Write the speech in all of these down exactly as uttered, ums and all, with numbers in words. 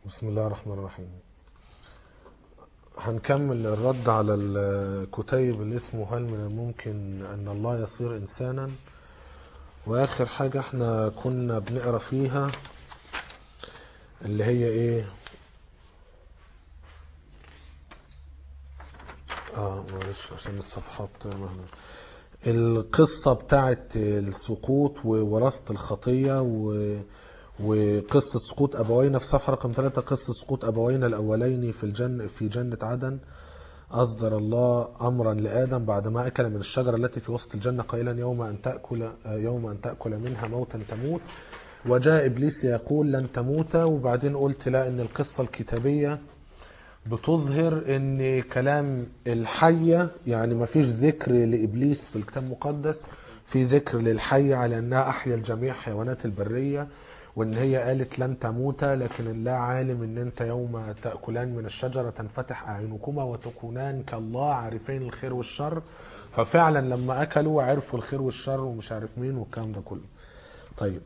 بسم الله الرحمن الرحيم. هنكمل الرد على الكتيب اللي اسمه هل من الممكن أن الله يصير إنسانا. وآخر حاجة احنا كنا بنقرأ فيها اللي هي ايه اه معلش عشان الصفحات مهما القصة بتاعت السقوط ووراثة الخطية و وقصة سقوط أبوينا في صفحة رقم ثلاثة. قصة سقوط أبوينا الأولين في الجنة في جنة عدن. أصدر الله أمرا لآدم بعدما أكل من الشجرة التي في وسط الجنة قائلا يوم أن تأكل يوم أن تأكل منها موتا تموت. وجاء إبليس يقول لن تموت. وبعدين قلت لا، إن القصة الكتابية بتظهر إن كلام الحية، يعني ما فيش ذكر لإبليس في الكتاب المقدس، في ذكر للحية على أنها أحيا الجميع حيوانات البرية، وان هي قالت لن تموتا، لكن الله عالم ان انت يوم تأكلان من الشجرة تنفتح اعينكما وتكونان كالله عارفين الخير والشر. ففعلا لما اكلوا عرفوا الخير والشر ومش عارف مين والكلام ده كله. طيب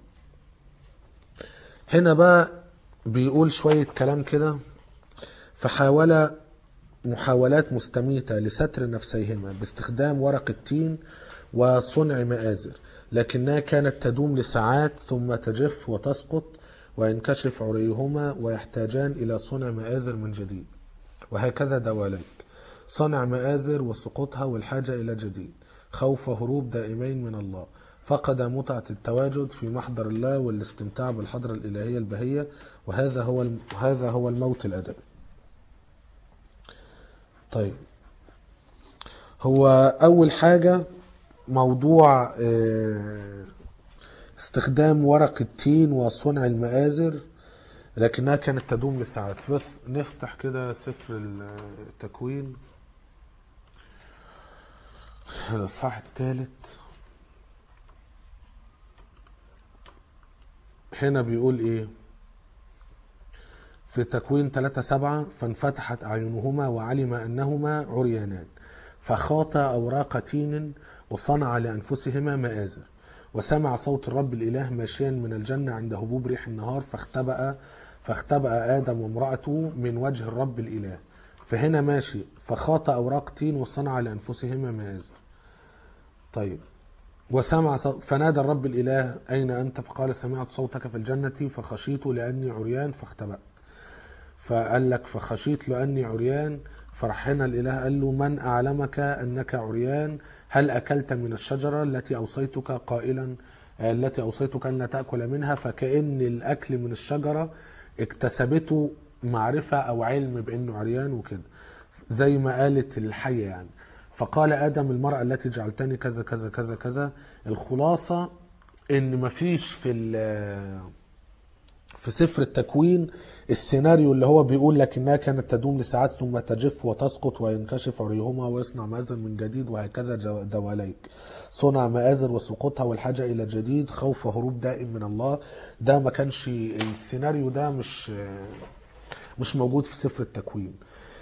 هنا بقى بيقول شوية كلام كده. فحاول محاولات مستميتة لستر نفسيهما باستخدام ورق التين وصنع مآزر، لكنها كانت تدوم لساعات ثم تجف وتسقط وينكشف عريهما ويحتاجان إلى صنع مآزر من جديد. وهكذا دواليك، صنع مآزر وسقوطها والحاجة إلى جديد، خوف هروب دائمين من الله، فقد متعة التواجد في محضر الله والاستمتاع بالحضرة الإلهية البهية، وهذا هو هذا هو الموت الأدبي. طيب هو أول حاجة موضوع استخدام ورق التين وصنع المآزر لكنها كانت تدوم لساعات. بس نفتح كده سفر التكوين الإصحاح الثالث. هنا بيقول ايه في تكوين ثلاثة سبعة؟ فانفتحت أعينهما وعلم أنهما عريانان فخاطا أوراق تين وصنع لأنفسهما مآزر. وسمع صوت الرب الإله ماشيا من الجنة عند هبوب ريح النهار فاختبأ فاختبأ آدم وامرأته من وجه الرب الإله. فهنا ماشي فخاطا أوراق تين وصنع لأنفسهما مآزر. طيب وسمع فنادى الرب الإله أين أنت؟ فقال سمعت صوتك في الجنة فخشيت لأني عريان فاختبأت. فقال لك فخشيت لأني عريان، فرح هنا الإله قال له من أعلمك أنك عريان؟ هل أكلت من الشجرة التي أوصيتك قائلا التي أوصيتك أن لا تأكل منها؟ فكأن الأكل من الشجرة اكتسبته معرفة أو علم بأنه عريان وكده، زي ما قالت الحية يعني. فقال آدم المرأة التي جعلتني كذا كذا كذا كذا. الخلاصة إن مفيش في في سفر التكوين السيناريو اللي هو بيقول لكنها كانت تدوم لساعات ثم تجف وتسقط وينكشف عريهما ويصنع مآزر من جديد وهكذا دواليك، صنع مآزر وسقوطها والحاجة إلى جديد، خوف هروب دائم من الله. ده ما كانش السيناريو ده مش مش موجود في سفر التكوين.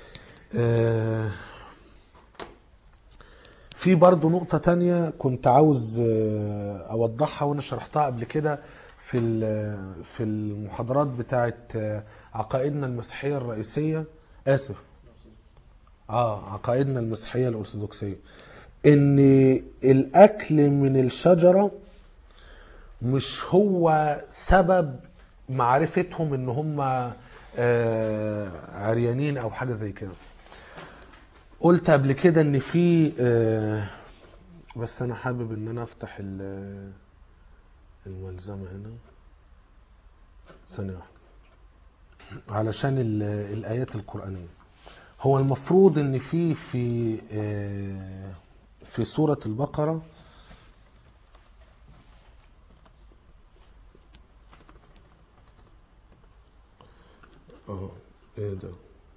في برضو نقطة تانية كنت عاوز أوضحها وأنا شرحتها قبل كده في في المحاضرات بتاعت عقائدنا المسيحية الرئيسية، آسف اه عقائدنا المسيحية الأرثوذكسية، إن الأكل من الشجرة مش هو سبب معرفتهم إن هم عريانين أو حاجة زي كده. قلت قبل كده إن في بس أنا حابب إن أنا أفتح الملزمة هنا ثانية واحدة علشان الآيات القرآنية. هو المفروض ان في في في سورة البقرة اه ايه ده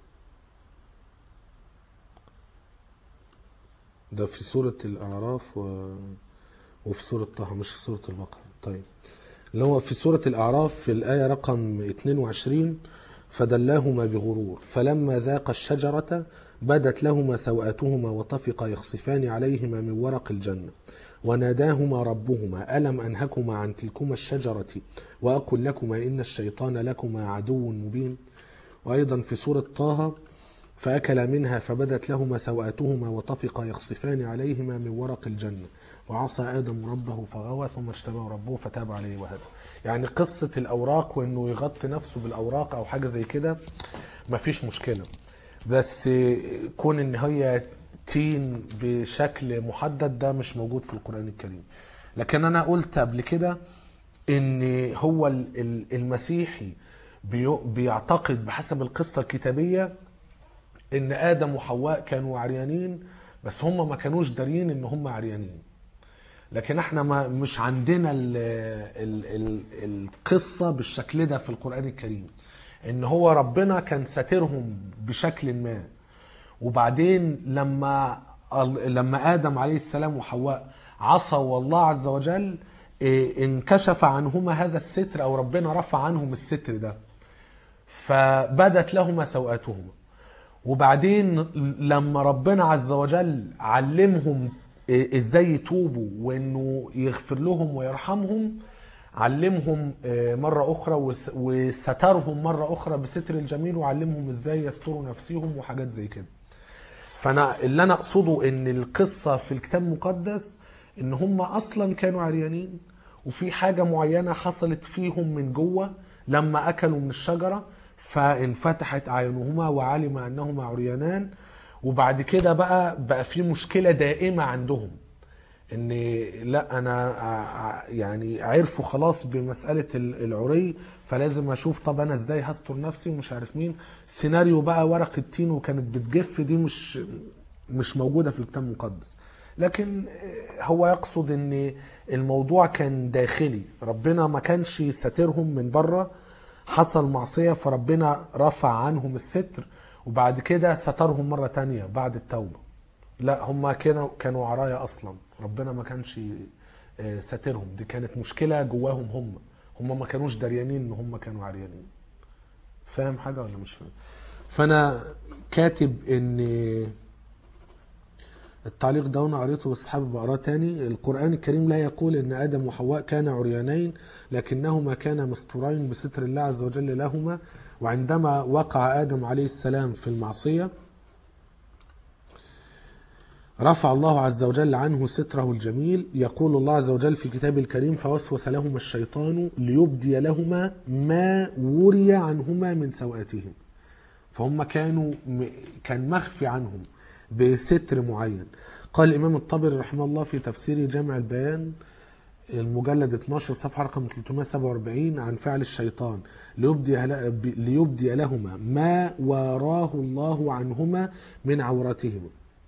ده في سورة الأعراف و... وفي سورة طه، مش في سورة البقرة. طيب اللي هو في سورة الأعراف في الآية رقم اثنين وعشرين فدلاهما بغرور فلما ذاق الشجرة بدت لهما سوآتهما وطفقا يخصفان عليهما من ورق الجنة وناداهما ربهما ألم أنهكما عن تلكما الشجرة وأقل لكما إن الشيطان لكما عدو مبين. وأيضا في سورة طه فأكلا منها فبدت لهما سوآتهما وطفقا يخصفان عليهما من ورق الجنة وعصى آدم ربه فغوى ثم اجتباه ربه فتاب عليه وهدى. يعني قصة الأوراق وإنه يغطي نفسه بالأوراق أو حاجة زي كده مفيش مشكلة، بس كون إن هي تين بشكل محدد ده مش موجود في القرآن الكريم. لكن أنا قلت قبل كده إن هو المسيحي بيعتقد بحسب القصة الكتابية ان ادم وحواء كانوا عريانين، بس هم ما كانوش دارين ان هم عريانين. لكن احنا ما مش عندنا ال ال ال القصة بالشكل ده في القرآن الكريم، ان هو ربنا كان ساترهم بشكل ما، وبعدين لما لما ادم عليه السلام وحواء عصوا الله عز وجل انكشف عنهما هذا الستر، او ربنا رفع عنهم الستر ده فبدت لهما سوآتهما. وبعدين لما ربنا عز وجل علمهم ازاي يتوبوا وانه يغفر لهم ويرحمهم، علمهم مرة اخرى وسترهم مرة اخرى بستر الجميل، وعلمهم ازاي يستروا نفسهم وحاجات زي كده. فانا اللي انا اقصده ان القصة في الكتاب المقدس ان هم اصلا كانوا عريانين، وفي حاجة معينة حصلت فيهم من جوه لما اكلوا من الشجرة فانفتحت اعينهما وعلم انهما عريانان. وبعد كده بقى بقى في مشكله دائمه عندهم ان لا انا يعني عرفوا خلاص بمساله العري، فلازم اشوف طب انا ازاي هستر نفسي ومش عارف مين. سيناريو بقى ورق التين وكانت بتجف دي مش مش موجوده في الكتاب المقدس. لكن هو يقصد ان الموضوع كان داخلي، ربنا ما كانش ساترهم من بره، حصل معصية فربنا رفع عنهم الستر وبعد كده سترهم مرة تانية بعد التوبة. لا هم كانوا كانوا عرايا أصلا، ربنا ما كانش ساترهم، دي كانت مشكلة جواهم هم هم ما كانوش دريانين ان هم كانوا عريانين. فاهم حاجة ولا مش فاهم؟ فأنا كاتب ان التعليق ده انا قريته بس حابب اقراه تاني. القرآن الكريم لا يقول ان ادم وحواء كانا عريانين، لكنهما كانا مستورين بستر الله عز وجل لهما. وعندما وقع ادم عليه السلام في المعصية رفع الله عز وجل عنه ستره الجميل. يقول الله عز وجل في كتابه الكريم فوسوس لهما الشيطان ليبدي لهما ما وري عنهما من سوآتهم. فهم كانوا كان مخفي عنهم بستر معين. قال الإمام الطبري رحمه الله في تفسير جامع البيان المجلد اثناشر صفحة رقم ثلاثمائة وسبعة وأربعين عن فعل الشيطان ليبدي, ليبدي لهما ما وراه الله عنهما من عوراتهما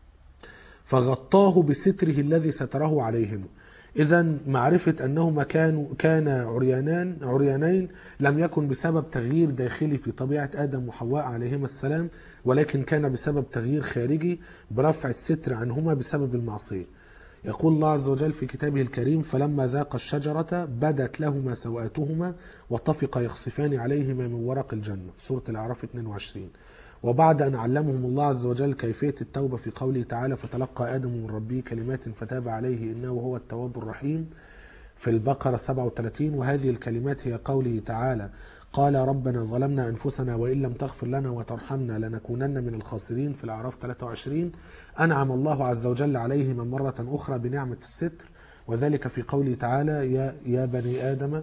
فغطاه بستره الذي ستره عليهما. إذن معرفة أنهما كانوا كان عريانان عريانين لم يكن بسبب تغيير داخلي في طبيعة آدم وحواء عليهما السلام، ولكن كان بسبب تغيير خارجي برفع الستر عنهما بسبب المعصية. يقول الله عز وجل في كتابه الكريم فلما ذاق الشجرة بدت لهما سوآتهما وطفق يخصفان عليهما من ورق الجنة في سورة الأعراف اثنين وعشرين. وبعد أن علمهم الله عز وجل كيفية التوبة في قوله تعالى فتلقى آدم من ربه كلمات فتاب عليه إنه هو التواب الرحيم في البقرة سبعة وثلاثين. وهذه الكلمات هي قوله تعالى قال ربنا ظلمنا أنفسنا وإن لم تغفر لنا وترحمنا لنكونن من الخاسرين في الأعراف ثلاثة وعشرين. أنعم الله عز وجل عليهما مرة أخرى بنعمة الستر، وذلك في قوله تعالى يا, يا بني آدم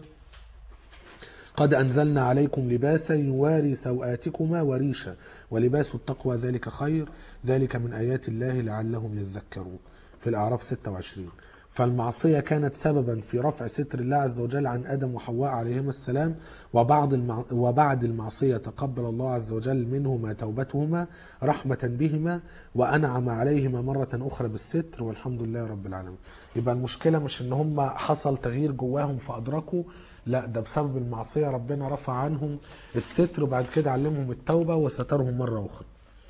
قد أنزلنا عليكم لباسا يواري سوآتكما وريشا ولباس التقوى ذلك خير ذلك من آيات الله لعلهم يذكرون في الأعراف ستة وعشرين. فالمعصية كانت سببا في رفع ستر الله عز وجل عن آدم وحواء عليهما السلام، وبعد المع... وبعد المعصية تقبل الله عز وجل منهما توبتهما رحمة بهما وأنعم عليهما مرة أخرى بالستر والحمد لله رب العالمين. يبقى المشكلة مش إن هم حصل تغيير جواهم فأدركوا، لا ده بسبب المعصية ربنا رفع عنهم الستر وبعد كده علمهم التوبة وسترهم مرة أخرى.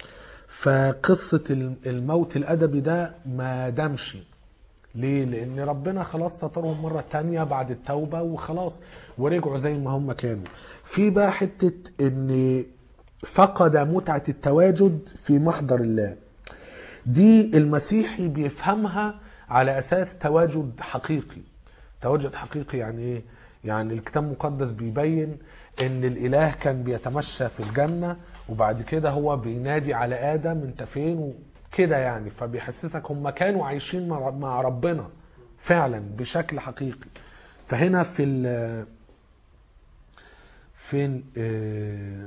فقصة الموت الأدبي ده ما دامش ليه؟ لأن ربنا خلاص سترهم مرة تانية بعد التوبة وخلاص ورجعوا زي ما هم كانوا. في بقى حتة إن فقد متعة التواجد في محضر الله، دي المسيحي بيفهمها على أساس تواجد حقيقي. تواجد حقيقي يعني إيه؟ يعني الكتاب المقدس بيبين ان الاله كان بيتمشى في الجنة وبعد كده هو بينادي على آدم انت فين كده يعني، فبيحسسك هم كانوا عايشين مع ربنا فعلا بشكل حقيقي. فهنا في ال فين اه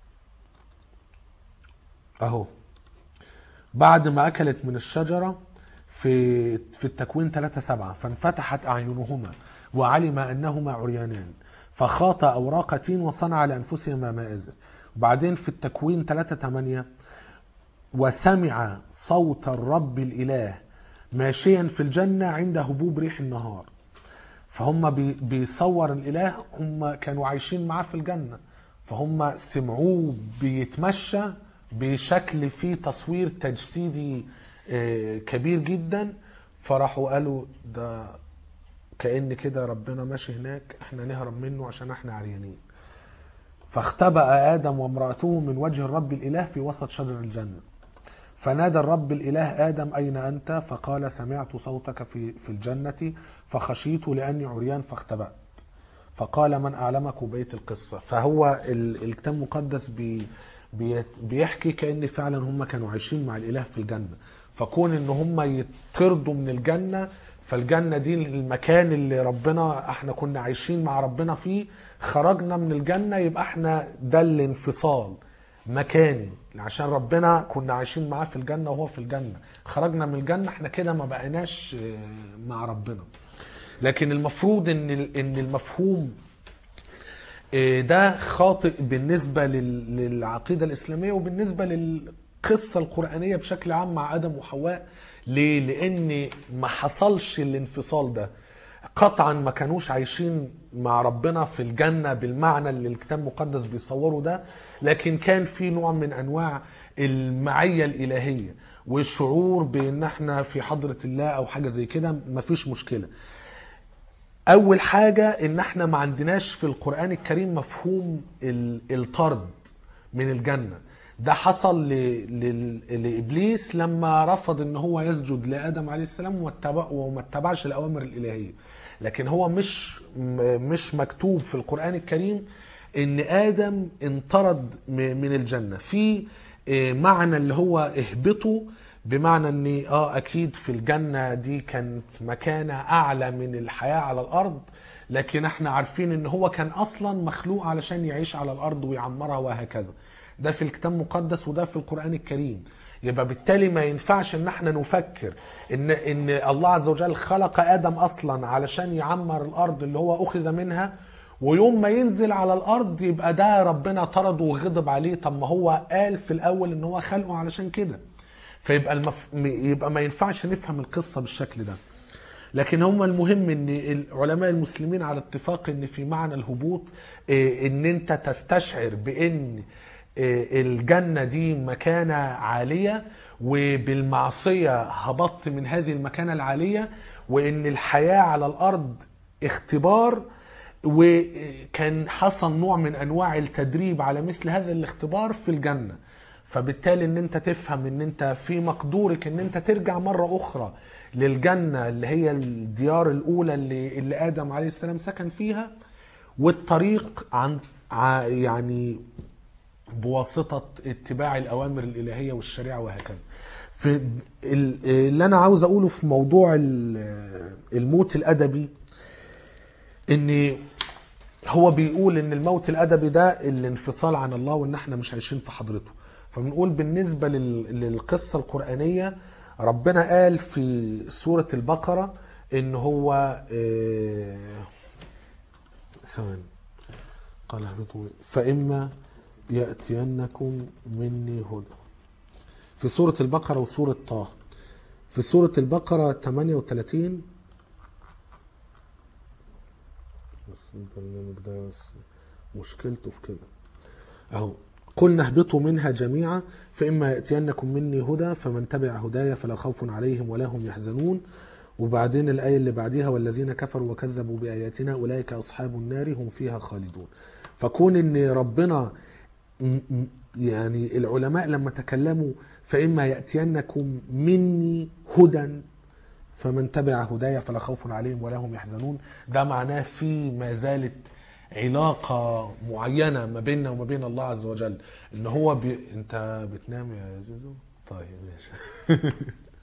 اهو بعد ما اكلت من الشجرة في في التكوين ثلاثة سبعة فانفتحت اعينهما وعلم انهما عريانان فخاط اوراق تين وصنع لانفسهما مآزر. وبعدين في التكوين ثلاثة ثمانية وسمع صوت الرب الاله ماشيا في الجنة عند هبوب ريح النهار. فهم بيصور الاله، هم كانوا عايشين معاه في الجنة، فهم سمعوه بيتمشى بشكل فيه تصوير تجسيدي كبير جدا، فراحوا قالوا ده كأن كده ربنا ماشي هناك، احنا نهرب منه عشان احنا عريانين. فاختبأ آدم وامرأته من وجه الرب الإله في وسط شجر الجنة. فنادى الرب الإله آدم أين أنت؟ فقال سمعت صوتك في في الجنة فخشيت لأني عريان فاختبأت. فقال من أعلمك بيت القصة. فهو الكتاب المقدس بي بيحكي كأن فعلا هم كانوا عايشين مع الإله في الجنة، فكون ان هم يطردوا من الجنة، فالجنة دي المكان اللي ربنا احنا كنا عايشين مع ربنا فيه، خرجنا من الجنة يبقى احنا ده الانفصال مكاني، عشان ربنا كنا عايشين معاه في الجنة وهو في الجنة، خرجنا من الجنة احنا كده ما بقيناش مع ربنا. لكن المفروض ان ان المفهوم ده خاطئ بالنسبة للعقيدة الإسلامية وبالنسبة للقصة القرآنية بشكل عام مع آدم وحواء. ليه؟ لأن ما حصلش الانفصال ده، قطعا ما كانوش عايشين مع ربنا في الجنة بالمعنى اللي الكتاب المقدس بيصوره ده، لكن كان في نوع من أنواع المعية الإلهية والشعور بأن احنا في حضرة الله أو حاجة زي كده، ما فيش مشكلة. اول حاجة ان احنا ما عندناش في القرآن الكريم مفهوم الطرد من الجنة. ده حصل لإبليس لما رفض ان هو يسجد لآدم عليه السلام وما اتبعش الأوامر الإلهية. لكن هو مش مش مكتوب في القرآن الكريم ان آدم انطرد من الجنة. في معنى اللي هو اهبطوا، بمعنى ان اه اكيد في الجنة دي كانت مكانة اعلى من الحياة على الارض، لكن احنا عارفين ان هو كان اصلا مخلوق علشان يعيش على الارض ويعمرها وهكذا. ده في الكتاب المقدس وده في القرآن الكريم. يبقى بالتالي ما ينفعش ان احنا نفكر ان ان الله عز وجل خلق ادم اصلا علشان يعمر الارض اللي هو اخذ منها، ويوم ما ينزل على الارض يبقى ده ربنا طرده وغضب عليه. طب ما هو قال في الاول ان هو خلقه علشان كده. فيبقى المف... يبقى ما ينفعش نفهم القصة بالشكل ده. لكن هم المهم ان العلماء المسلمين على اتفاق ان في معنى الهبوط ان انت تستشعر بان الجنة دي مكانة عالية، وبالمعصية هبطت من هذه المكانة العالية، وان الحياة على الارض اختبار، وكان حصل نوع من انواع التدريب على مثل هذا الاختبار في الجنة. فبالتالي ان انت تفهم ان انت في مقدورك ان انت ترجع مرة اخرى للجنة اللي هي الديار الاولى اللي, اللي ادم عليه السلام سكن فيها، والطريق عن يعني بواسطة اتباع الاوامر الالهية والشريعة وهكذا. في اللي انا عاوز اقوله في موضوع الموت الادبي، ان هو بيقول ان الموت الادبي ده الانفصال عن الله وان احنا مش عايشين في حضرته. فبنقول بالنسبة للقصة القرآنية، ربنا قال في سورة البقرة ان هو ثواني قال اهبطوا فإما يأتينكم مني هدى، في سورة البقرة وسورة طه. في سورة البقرة ثمانية وثلاثين، بس البرنامج ده بس مشكلته في كده اهو، قلنا اهبطوا منها جميعا فإما يأتينكم مني هدى فمن تبع هدايا فلا خوف عليهم ولا هم يحزنون. وبعدين الآية اللي بعديها والذين كفروا وكذبوا بآياتنا أولئك أصحاب النار هم فيها خالدون. فكون ان ربنا يعني العلماء لما تكلموا فإما يأتينكم مني هدى فمن تبع هدايا فلا خوف عليهم ولا هم يحزنون، ده معناه في ما زالت علاقة معينة ما بيننا وما بين الله عز وجل، ان هو بي... انت بتنام يا زيزو؟ طيب ماشي.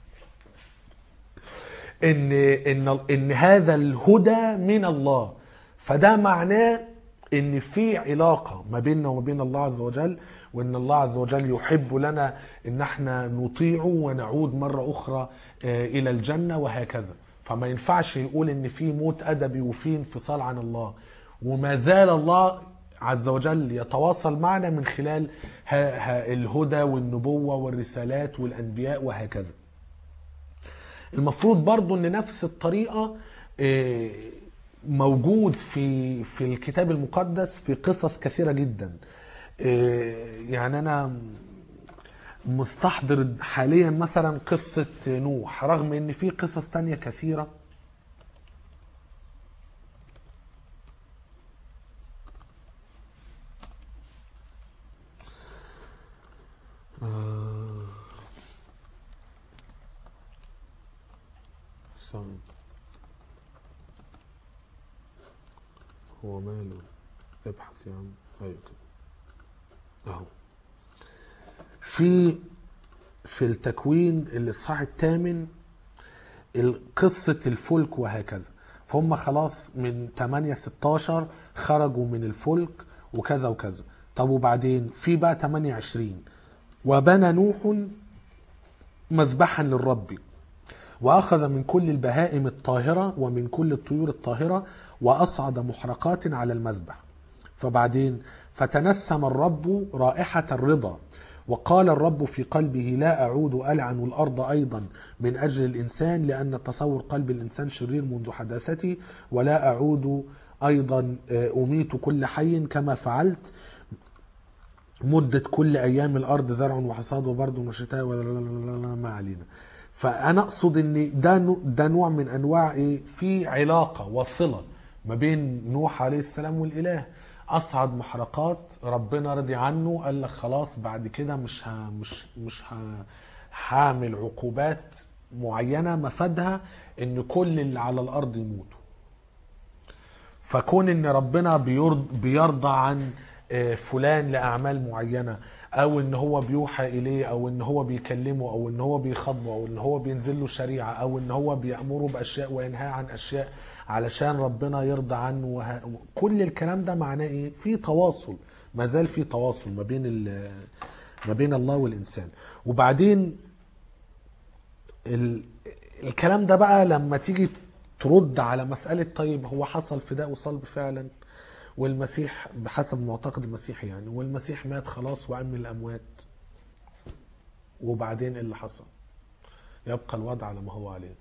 ان ان ان هذا الهدى من الله، فده معناه ان في علاقه ما بيننا وما بين الله عز وجل، وان الله عز وجل يحب لنا ان احنا نطيعه ونعود مره اخرى الى الجنه وهكذا. فما ينفعش يقول ان في موت ادبي وفي انفصال عن الله، وما زال الله عز وجل يتواصل معنا من خلال الهدى والنبوه والرسالات والانبياء وهكذا. المفروض برضو ان نفس الطريقة موجود في في الكتاب المقدس في قصص كثيرة جدا. يعني انا مستحضر حاليا مثلا قصة نوح، رغم ان في قصص تانية كثيرة. صامت. هو ماله؟ ابحث يا عم. ايوه كده اهو. في في التكوين الاصحاح الثامن قصة الفلك وهكذا، فهم خلاص من ثمانية ستاشر خرجوا من الفلك وكذا وكذا. طب وبعدين في بقى ثمانية وعشرين وبنى نوح مذبحا للرب وأخذ من كل البهائم الطاهرة ومن كل الطيور الطاهرة وأصعد محرقات على المذبح. فبعدين فتنسم الرب رائحة الرضا، وقال الرب في قلبه لا أعود ألعن الأرض أيضا من أجل الإنسان، لأن تصور قلب الإنسان شرير منذ حداثته، ولا أعود أيضا أميت كل حي كما فعلت مدة كل أيام الأرض زرع وحصاد وبرد وشتاء ما علينا. فأنا أقصد إن ده ده نوع من أنواع إيه، في علاقة وصلة ما بين نوح عليه السلام والإله. أصعد محرقات، ربنا رضي عنه، قال لك خلاص بعد كده مش ها مش مش ها هعمل عقوبات معينة مفادها إن كل اللي على الأرض يموتوا. فكون إن ربنا بيرضى عن فلان لأعمال معينة، او ان هو بيوحى اليه، او ان هو بيكلمه، او ان هو بيخاطبه، او ان هو بينزل له شريعه، او ان هو بيأمره باشياء وينهى عن اشياء علشان ربنا يرضى عنه وه... كل الكلام ده معناه ايه؟ في تواصل، ما زال في تواصل ما بين ال... ما بين الله والانسان. وبعدين ال... الكلام ده بقى لما تيجي ترد على مسألة طيب هو حصل فداء وصلب فعلا، والمسيح بحسب معتقد المسيح يعني، والمسيح مات خلاص وقام من الأموات، وبعدين اللي حصل يبقى الوضع على ما هو عليه.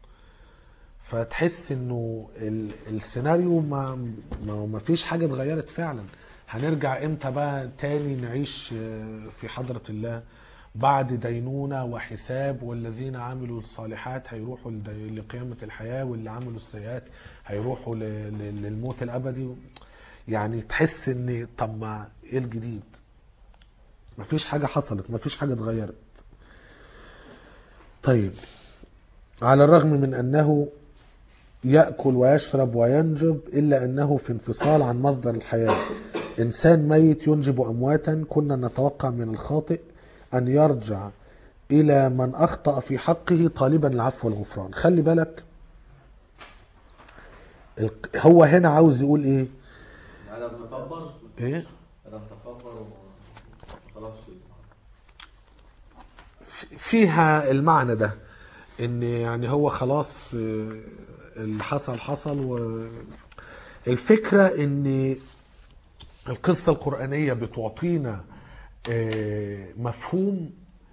فتحس انه السيناريو ما ما فيش حاجة اتغيرت فعلا. هنرجع امتى بقى تاني نعيش في حضرة الله بعد دينونة وحساب؟ والذين عملوا الصالحات هيروحوا لقيامة الحياة، واللي عملوا السيئات هيروحوا للموت الأبدي. يعني تحس ان طب ما ايه الجديد؟ مفيش حاجة حصلت، مفيش حاجة اتغيرت. طيب، على الرغم من انه يأكل ويشرب وينجب إلا أنه في انفصال عن مصدر الحياة. إنسان ميت ينجب أمواتا. كنا نتوقع من الخاطئ أن يرجع إلى من أخطأ في حقه طالبا العفو والغفران. خلي بالك، هو هنا عاوز يقول إيه؟ عدم تكبر. إيه؟ عدم تكبر وخلاص. فيها المعنى ده، إن يعني هو خلاص اللي حصل حصل. والفكرة إن القصة القرآنية بتعطينا مفهوم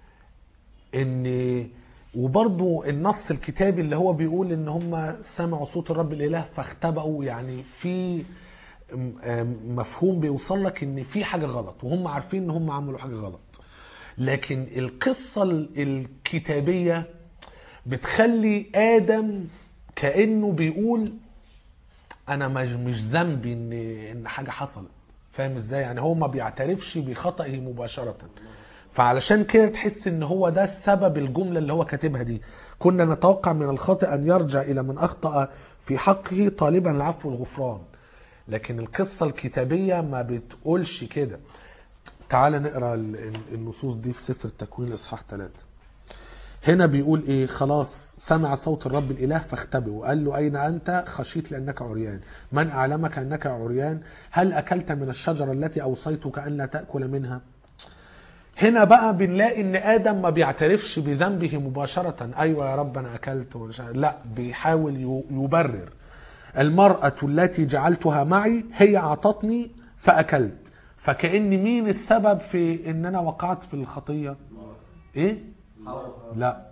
ان، وبرضو النص الكتابي اللي هو بيقول ان هم سمعوا صوت الرب الاله فاختبأوا، يعني في مفهوم بيوصل لك ان في حاجة غلط، وهم عارفين ان هم عملوا حاجة غلط. لكن القصة الكتابية بتخلي آدم كأنه بيقول انا مش ذنبي ان ان حاجة حصلت. فاهم ازاي؟ يعني هو ما بيعترفش بخطئه مباشرة. فعلشان كده تحس ان هو ده السبب الجملة اللي هو كاتبها دي. كنا نتوقع من الخاطئ ان يرجع الى من اخطأ في حقه طالبا العفو والغفران. لكن القصة الكتابية ما بتقولش كده. تعال نقرأ النصوص دي في سفر التكوين إصحاح ثلاثة. هنا بيقول ايه؟ خلاص سمع صوت الرب الاله فاختبئ وقال له اين انت؟ خشيت لانك عريان، من اعلمك انك عريان؟ هل اكلت من الشجره التي اوصيتك ان لا تاكل منها؟ هنا بقى بنلاقي ان ادم ما بيعترفش بذنبه مباشره، ايوه يا رب انا اكلت، لا، بيحاول يبرر. المراه التي جعلتها معي هي اعطتني فاكلت، فكأن مين السبب في ان انا وقعت في الخطيه؟ ايه؟ لا،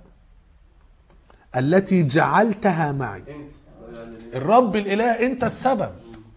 التي جعلتها معي، الرب الاله، انت السبب.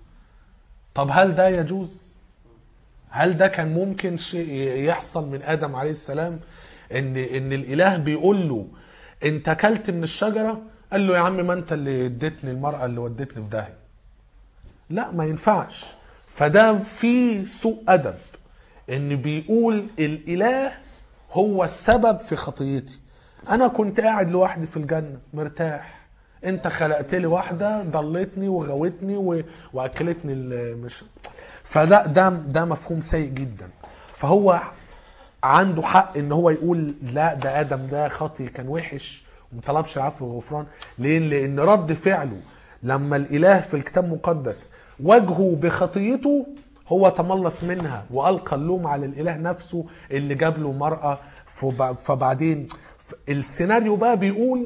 طب هل ده يجوز؟ هل ده كان ممكن شيء يحصل من ادم عليه السلام؟ ان ان الاله بيقول له انت اكلت من الشجره، قال له يا عم ما انت اللي اديتني المراه اللي ودتني في داهيه. لا، ما ينفعش. فده في سوء ادب، ان بيقول الاله هو السبب في خطيتي. انا كنت قاعد لوحدي في الجنه مرتاح، انت خلقت لي واحده ضلتني وغوتني و... واكلتني مش. فده ده ده مفهوم سيء جدا. فهو عنده حق ان هو يقول لا، ده ادم ده خطي كان وحش ومطلبش العفو والغفران. ليه؟ لان رد فعله لما الاله في الكتاب المقدس واجهه بخطيته هو تملص منها والقى اللوم على الاله نفسه اللي جاب له مرأة. فبعدين السيناريو بقى بيقول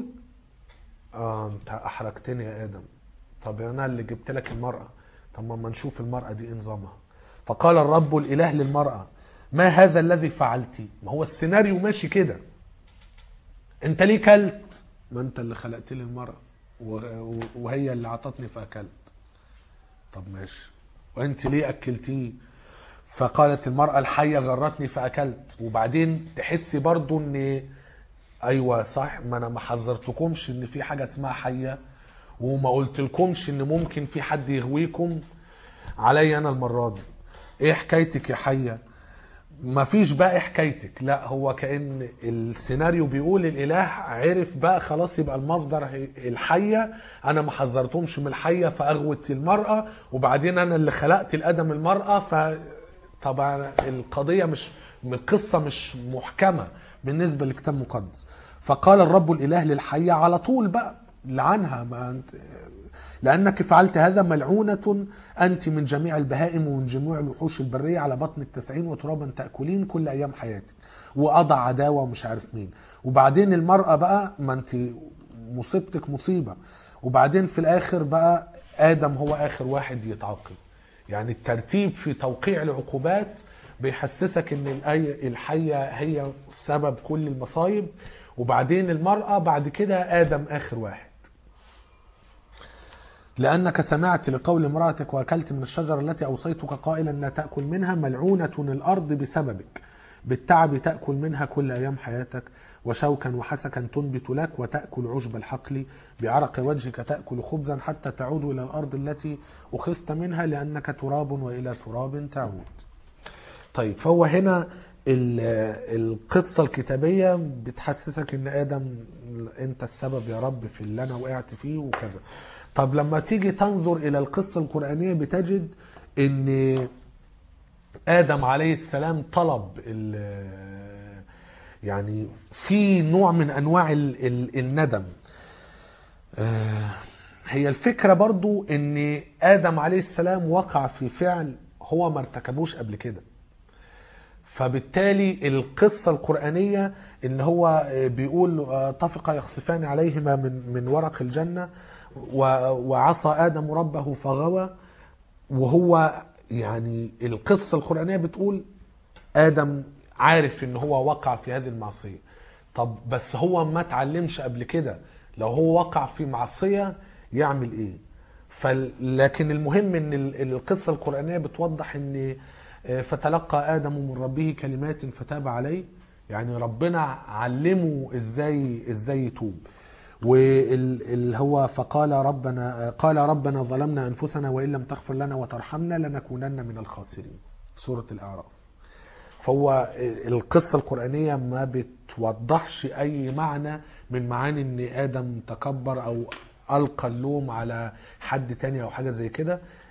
اه انت احرجتني يا ادم، طب انا اللي جبت لك المرأة، طب ما نشوف المرأة دي انظامها. فقال الرب الاله للمرأة ما هذا الذي فعلتي؟ ما هو السيناريو ماشي كده، انت ليه كلت؟ ما انت اللي خلقت لي المرأة وهي اللي عطتني فاكلت. طب ماشي، وانت ليه اكلتيه؟ فقالت المرأة الحية غرتني فاكلت. وبعدين تحسي برضو ان ايوه صح، ما انا ما حذرتكمش ان في حاجة اسمها حية، وما قلت لكمش ان ممكن في حد يغويكم علي انا المرة دي. ايه حكايتك يا حية؟ ما فيش بقى حكايتك. لا، هو كأن السيناريو بيقول الاله عرف بقى خلاص يبقى المصدر الحية، انا ما حذرتهمش من الحية فاغوت المرأة، وبعدين انا اللي خلقت الادم المرأة. ف طبعا القضية مش من القصة مش محكمة بالنسبة للكتاب المقدس. فقال الرب الاله للحية على طول بقى لعنها، ما انت لأنك فعلت هذا ملعونة أنت من جميع البهائم ومن جميع الوحوش البرية، على بطن التسعين وترابا تأكلين كل أيام حياتك. وأضع عداوة ومش عارف مين. وبعدين المرأة بقى، ما أنت مصيبتك مصيبة. وبعدين في الآخر بقى آدم هو آخر واحد يتعاقب. يعني الترتيب في توقيع العقوبات بيحسسك ان الآية الحية هي سبب كل المصايب، وبعدين المرأة، بعد كده آدم آخر واحد. لأنك سمعت لقول امرأتك وأكلت من الشجرة التي أوصيتك قائلا لا تأكل منها، ملعونة الأرض بسببك، بالتعب تأكل منها كل أيام حياتك، وشوكا وحسكا تنبت لك، وتأكل عشب الحقل، بعرق وجهك تأكل خبزا حتى تعود إلى الأرض التي أخذت منها، لأنك تراب وإلى تراب تعود. طيب، فهو هنا القصة الكتابية بتحسسك ان آدم انت السبب يا رب في اللي انا وقعت فيه وكذا. طب لما تيجي تنظر الى القصة القرآنية بتجد ان آدم عليه السلام طلب يعني في نوع من انواع الندم. هي الفكرة برضو ان آدم عليه السلام وقع في فعل هو ما ارتكبوش قبل كده، فبالتالي القصة القرآنية ان هو بيقول طفق يخصفان عليهما من من ورق الجنة وعصى آدم ربه فغوى. وهو يعني القصة القرآنية بتقول آدم عارف ان هو وقع في هذه المعصية. طب بس هو ما تعلمش قبل كده لو هو وقع في معصية يعمل ايه. فلكن المهم ان القصة القرآنية بتوضح ان فتلقى آدم من ربه كلمات فتاب عليه، يعني ربنا علمه ازاي ازاي يتوب. واللي هو فقال ربنا قال ربنا ظلمنا انفسنا وان لم تغفر لنا وترحمنا لنكونن من الخاسرين، سورة الاعراف. فهو القصة القرآنية ما بتوضحش اي معنى من معاني ان آدم تكبر او ألقى اللوم على حد تاني او حاجة زي كده،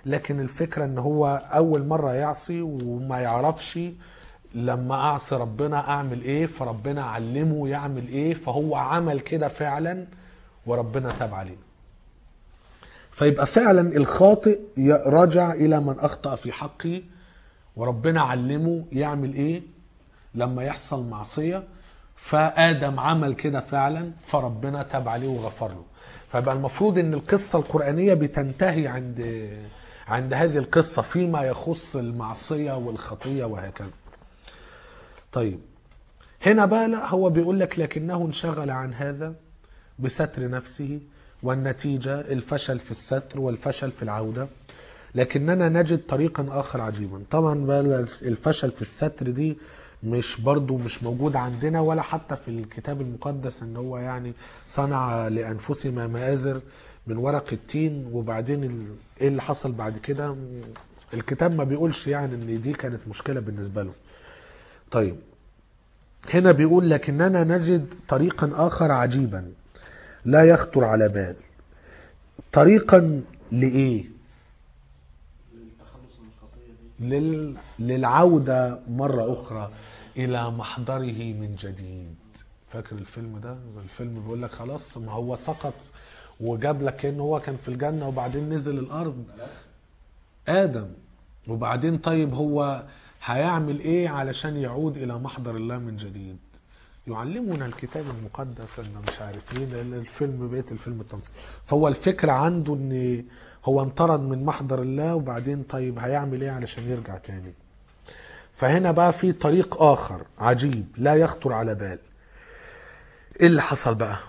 لكن الفكرة ان هو اول مرة يعصي وما يعرفش لما اعصي ربنا اعمل ايه، فربنا علمه يعمل ايه، فهو عمل كده فعلا وربنا تاب عليه. فيبقى فعلا الخاطئ رجع الى من اخطأ في حقه وربنا علمه يعمل ايه لما يحصل معصية، فآدم عمل كده فعلا فربنا تاب عليه وغفر له. فبقى المفروض ان القصة القرآنية بتنتهي عند عند هذه القصة فيما يخص المعصية والخطية وهكذا. طيب هنا بقى لا، هو بيقول لك لكنه انشغل عن هذا بستر نفسه، والنتيجة الفشل في الستر والفشل في العودة. لكننا نجد طريقا آخر عجيبا. طبعا بقى الفشل في الستر دي مش برضو مش موجود عندنا ولا حتى في الكتاب المقدس، ان هو يعني صنع لأنفسهم مآزر من ورق التين، وبعدين ال... ايه اللي حصل بعد كده الكتاب ما بيقولش يعني ان دي كانت مشكلة بالنسبة له. طيب هنا بيقول لكننا نجد طريقا آخر عجيبا لا يخطر على بال. طريقا لإيه؟ للتخلص من الخطية دي. لل... للعودة مرة أخرى إلى محضره من جديد. فاكر الفيلم ده؟ الفيلم بيقول لك خلاص ما هو سقط وجاب لك إن هو كان في الجنة وبعدين نزل الأرض آدم، وبعدين طيب هو هيعمل إيه علشان يعود إلى محضر الله من جديد؟ يعلمنا الكتاب المقدس ان مش عارف مين الفيلم بقيت الفيلم التنصير. فهو الفكرة عنده ان هو انطرد من محضر الله وبعدين طيب هيعمل ايه علشان يرجع تاني. فهنا بقى في طريق اخر عجيب لا يخطر على بال. ايه اللي حصل بقى؟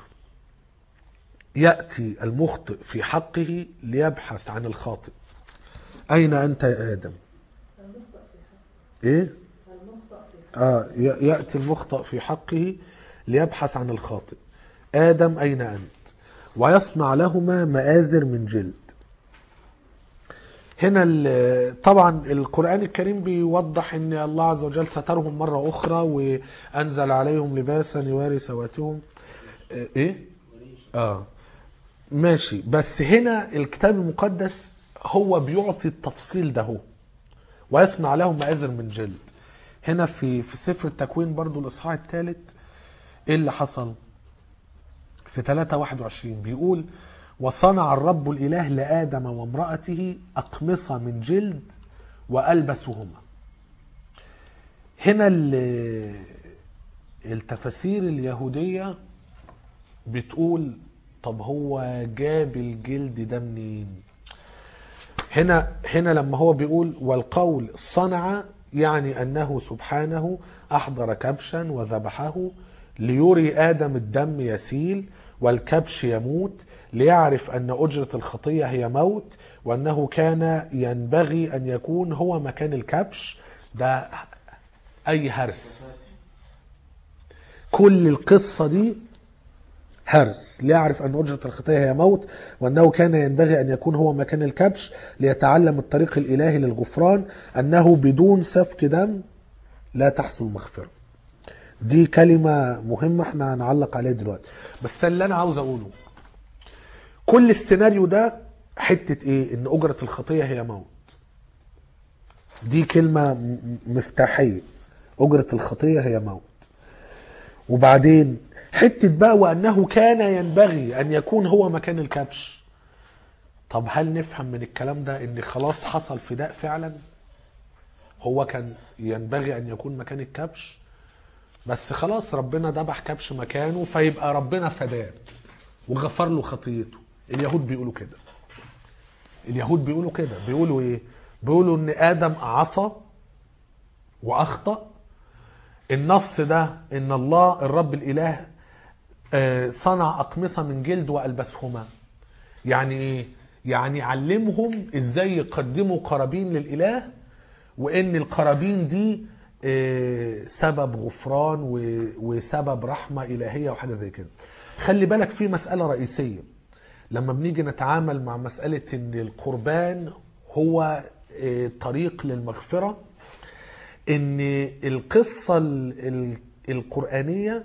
يأتي المخطئ في حقه ليبحث عن الخاطئ. اين انت يا ادم؟ ايه آه يأتي المخطئ في حقه ليبحث عن الخاطئ. آدم أين أنت؟ ويصنع لهما مآزر من جلد. هنا طبعا القرآن الكريم بيوضح ان الله عز وجل سترهم مرة أخرى وأنزل عليهم لباسا يواري سواتهم. ايه؟ اه ماشي، بس هنا الكتاب المقدس هو بيعطي التفصيل ده. هو ويصنع لهم مآزر من جلد. هنا في في سفر التكوين برضو الإصحاح الثالث ايه اللي حصل؟ في ثلاثة واحد وعشرين بيقول وصنع الرب الإله لآدم وامرأته أقمصة من جلد وألبسهما. هنا التفاسير اليهودية بتقول طب هو جاب الجلد ده منين؟ هنا هنا لما هو بيقول والقول صنع يعني أنه سبحانه أحضر كبشا وذبحه ليري آدم الدم يسيل والكبش يموت ليعرف أن أجرة الخطية هي موت، وأنه كان ينبغي أن يكون هو مكان الكبش. ده أي هرس، كل القصة دي هرس. ليعرف أن أجرة الخطية هي موت، وأنه كان ينبغي أن يكون هو مكان الكبش ليتعلم الطريق الإلهي للغفران، أنه بدون سفك دم لا تحصل مغفرة. دي كلمة مهمة احنا هنعلق عليها دلوقتي. بس اللي أنا عاوز أقوله كل السيناريو ده حتة إيه؟ إن أجرة الخطية هي موت. دي كلمة مفتاحية، أجرة الخطية هي موت. وبعدين حتة بقى وأنه كان ينبغي أن يكون هو مكان الكبش. طب هل نفهم من الكلام ده إن خلاص حصل فداء فعلا؟ هو كان ينبغي أن يكون مكان الكبش بس خلاص ربنا ذبح كبش مكانه، فيبقى ربنا فداه وغفر له خطيته. اليهود بيقولوا كده. اليهود بيقولوا كده بيقولوا ايه؟ بيقولوا ان آدم عصى واخطأ. النص ده ان الله الرب الإله صنع أقمصة من جلد وألبسهما. يعني ايه؟ يعني علمهم ازاي يقدموا قرابين للإله، وان القرابين دي سبب غفران وسبب رحمة إلهية وحاجة زي كده. خلي بالك في مسألة رئيسية لما بنيجي نتعامل مع مسألة ان القربان هو طريق للمغفرة، ان القصة القرآنية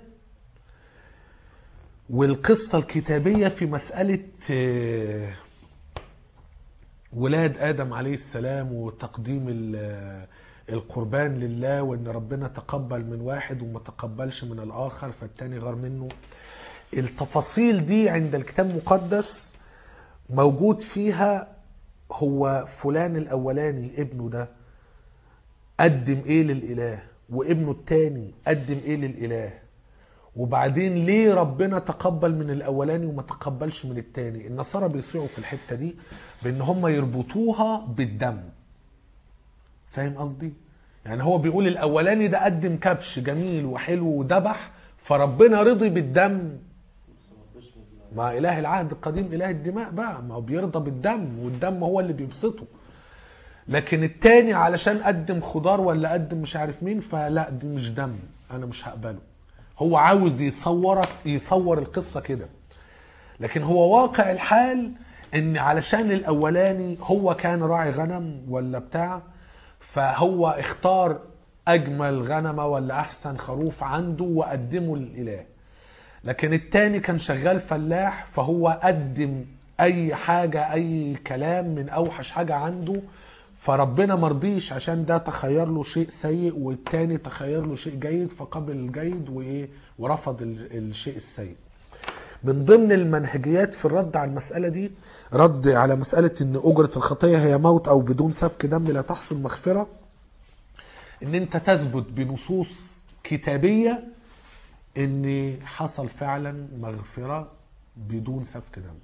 والقصة الكتابية في مسألة ولاد آدم عليه السلام وتقديم ال- القربان لله، وإن ربنا تقبل من واحد وما تقبلش من الآخر فالتاني غار منه. التفاصيل دي عند الكتاب المقدس موجود فيها هو فلان الأولاني ابنه ده قدم ايه للإله، وابنه التاني قدم ايه للإله، وبعدين ليه ربنا تقبل من الاولاني وما تقبلش من التاني. النصارى بيصيعوا في الحتة دي بان هم يربطوها بالدم. فاهم قصدي؟ يعني هو بيقول الاولاني ده قدم كبش جميل وحلو وذبح فربنا رضي بالدم. ما اله العهد القديم اله الدماء بقى، ما هو بيرضى بالدم والدم هو اللي بيبسطه. لكن التاني علشان قدم خضار ولا قدم مش عارف مين فلا دي مش دم، انا مش هقبله. هو عاوز يصورك يصور القصة كده، لكن هو واقع الحال ان علشان الاولاني هو كان راعي غنم ولا بتاع، فهو اختار اجمل غنمة ولا احسن خروف عنده وقدمه للاله. لكن التاني كان شغال فلاح فهو قدم اي حاجة اي كلام من اوحش حاجة عنده، فربنا مرضيش عشان ده تخير له شيء سيء والتاني تخير له شيء جيد فقبل الجيد وايه ورفض الشيء السيء. من ضمن المنهجيات في الرد على المسألة دي رد على مسألة ان اجرة الخطية هي موت او بدون سفك دم لا تحصل مغفرة، ان انت تثبت بنصوص كتابية ان حصل فعلا مغفرة بدون سفك دم.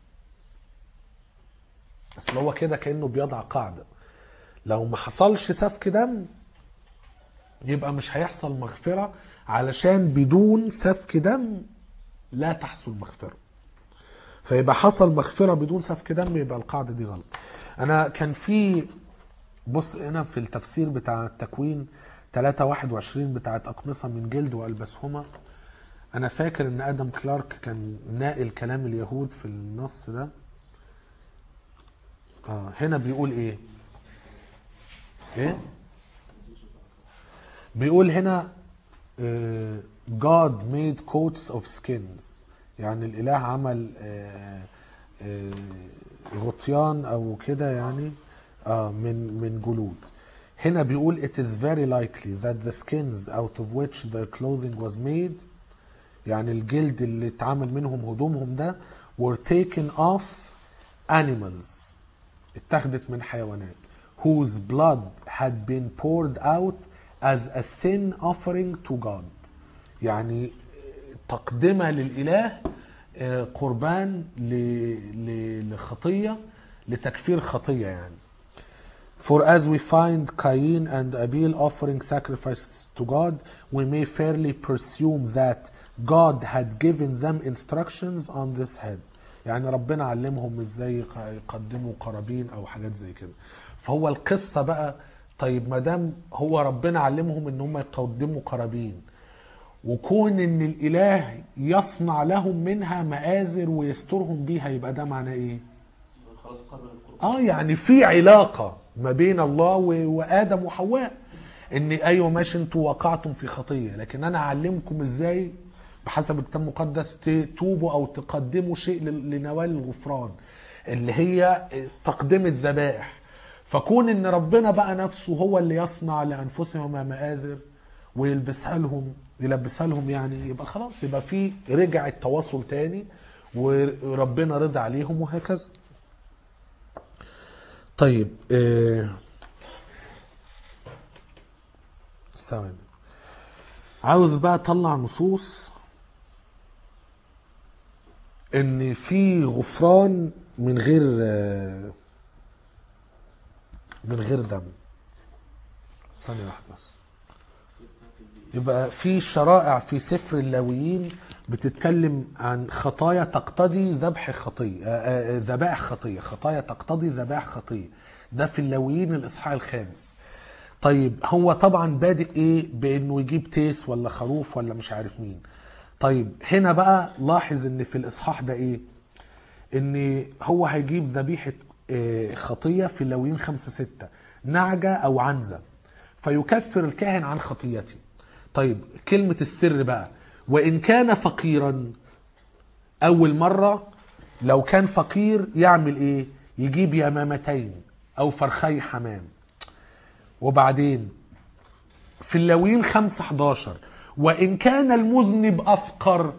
اصل هو كده كأنه بيضع قاعدة، لو ما حصلش سفك دم يبقى مش هيحصل مغفرة، علشان بدون سفك دم لا تحصل مغفرة. فيبقى حصل مغفرة بدون سفك دم يبقى القاعدة دي غلط. انا كان في بص هنا في التفسير بتاع التكوين ثلاثة واحد وعشرين بتاعت أقمصة من جلد وألبسهما، انا فاكر ان ادم كلارك كان ناقل كلام اليهود في النص ده. اه هنا بيقول ايه ايه بيقول هنا آه God made coats of skins، يعني الاله عمل آه آه غطيان او كده يعني آه من من جلود. هنا بيقول it is very likely that the skins out of which their clothing was made، يعني الجلد اللي اتعمل منهم هدومهم ده were taken off animals، اتخذت من حيوانات whose blood had been poured out as a sin offering to God، يعني تقدمها للإله قربان لخطية لتكفير خطية يعني. For as we find Cain and Abel offering sacrifices to God, we may fairly presume that God had given them instructions on this head. يعني ربنا علمهم ازاي يقدموا قرابين او حاجات زي كده. فهو القصة بقى طيب ما دام هو ربنا علمهم ان هم يقدموا قرابين، وكون ان الاله يصنع لهم منها مآزر ويسترهم بيها، يبقى ده معناه ايه؟ خلاص قرب القرآن. اه يعني في علاقة ما بين الله وآدم وحواء، ان ايوه ماشي انتوا وقعتم في خطية لكن انا اعلمكم ازاي بحسب الكتاب المقدس تتوبوا او تقدموا شيء لنوال الغفران اللي هي تقديم الذبائح. فكون ان ربنا بقى نفسه هو اللي يصنع لانفسهم مآزر ويلبسها لهم يلبسها لهم يعني، يبقى خلاص يبقى في رجع التواصل تاني وربنا رضى عليهم وهكذا. طيب آه ثواني، عاوز بقى اطلع نصوص ان في غفران من غير آه من غير دم. ثانية واحدة بس. يبقى في شرائع في سفر اللاويين بتتكلم عن خطايا تقتضي ذبح خطية، ذبائح خطية، خطايا تقتضي ذبائح خطية، ده في اللاويين الإصحاح الخامس. طيب هو طبعا بادئ ايه بانه يجيب تيس ولا خروف ولا مش عارف مين. طيب هنا بقى لاحظ ان في الإصحاح ده ايه، ان هو هيجيب ذبيحة خطية في اللاويين خمسة ستة، نعجة او عنزة، فيكفر الكاهن عن خطيته. طيب كلمة السر بقى، وإن كان فقيرا، أول مرة لو كان فقير يعمل إيه؟ يجيب يمامتين أو فرخي حمام. وبعدين في اللاويين خمسة حداشر وإن كان المذنب أفقر،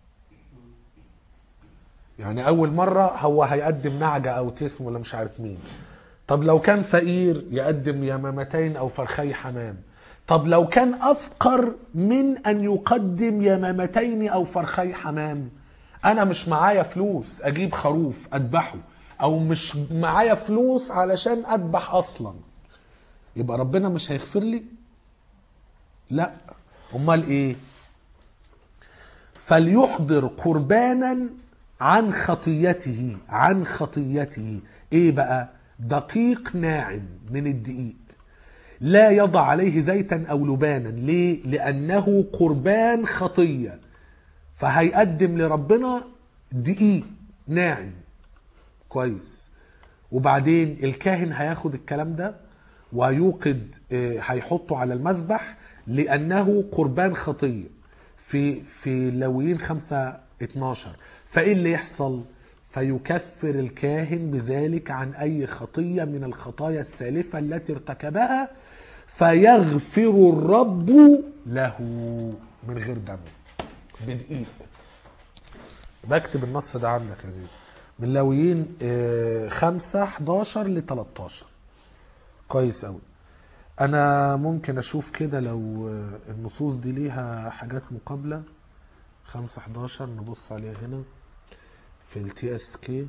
يعني أول مرة هو هيقدم نعجة أو تسم ولا مش عارف مين. طب لو كان فقير يقدم يمامتين أو فرخي حمام. طب لو كان أفقر من أن يقدم يمامتين أو فرخي حمام، أنا مش معايا فلوس أجيب خروف أذبحه، أو مش معايا فلوس علشان أذبح أصلا، يبقى ربنا مش هيغفر لي؟ لا. أمال إيه؟ فليحضر قربانا عن خطيته. عن خطيته إيه بقى؟ دقيق ناعم من الدقيق، لا يضع عليه زيتا أو لبانا. ليه؟ لأنه قربان خطية، فهيقدم لربنا دقيق ناعم كويس. وبعدين الكاهن هياخد الكلام ده ويوقد، هيحطه على المذبح لأنه قربان خطية في في لاويين خمسة اتناشر. فإيه اللي يحصل؟ فيكفر الكاهن بذلك عن أي خطية من الخطايا السالفة التي ارتكبها، فيغفر الرب له من غير دم، بدقيق. بكتب النص ده عندك يا زيزو، من لاويين خمسة حداشر ل تلتاشر. كويس أوي. أنا ممكن أشوف كده لو النصوص دي ليها حاجات مقابلة. خمسة حداشر نبص عليها هنا في التي اس كي.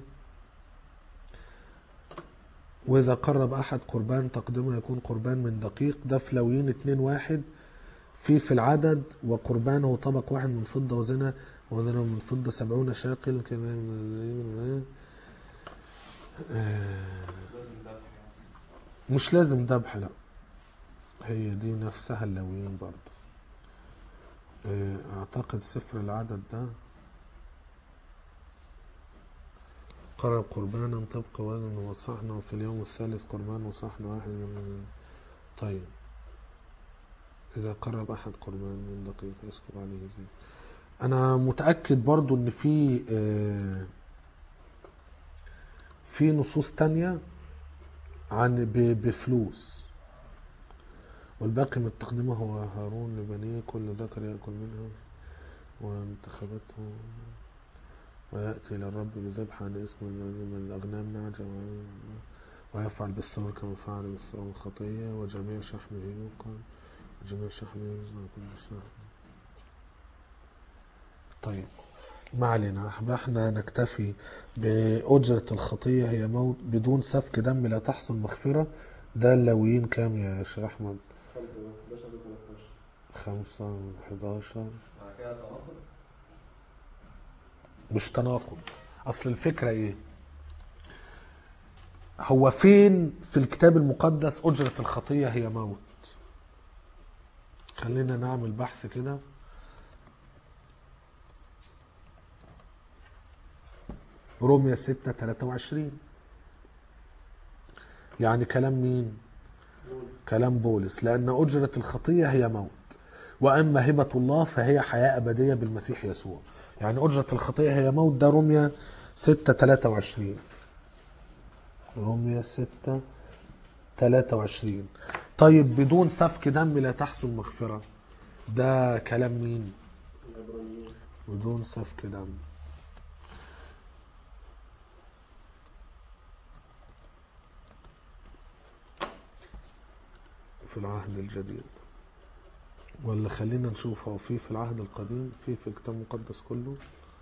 وإذا قرب أحد قربان تقدمه يكون قربان من دقيق. ده في لاويين اتنين واحد. في في العدد وقربانه طبق واحد من فضة وزنا وزنا من فضة سبعون شاقل. مش لازم ذبح، لا، هي دي نفسها اللاويين برضو. اعتقد سفر العدد ده قرب قربانا طبق وزن وصحن، وفي اليوم الثالث قربان وصحن واحد من. طيب إذا قرب أحد قربان من دقيق يسكب عليه زيت. أنا متأكد برضو إن في في نصوص تانية عن بفلوس. والباقي من التقدمة هو هارون لبنيه، كل ذكر يأكل منها وانتخبته ويأتي للرب بذبح عن اسم من الأغنام نعجة، ويفعل بالثور كما فعل بالثور الخطية، وجميع شحمه يوقع وجميع شحمه يوزن كل شحم. طيب ما علينا، احنا نكتفي بأجرة الخطية هي موت بدون سفك دم لا تحصل مغفرة. ده اللاويين كام يا شيخ أحمد؟ خمسة حداشر. مش تناقض. أصل الفكرة إيه؟ هو فين في الكتاب المقدس أجرة الخطية هي موت؟ خلينا نعمل بحث كده. رومية ستة تلاتة وعشرين. يعني كلام مين؟ كلام بولس. لأن أجرة الخطية هي موت، وأما هبة الله فهي حياة أبدية بالمسيح يسوع. يعني أجرة الخطية هي موت. ده رومية ستة تلاتة وعشرين. رومية ستة تلاتة وعشرين. طيب بدون سفك دم لا تحصل مغفرة، ده كلام مين؟ بدون سفك دم. في العهد الجديد، ولا خلينا نشوف هو في في العهد القديم، في في الكتاب المقدس كله.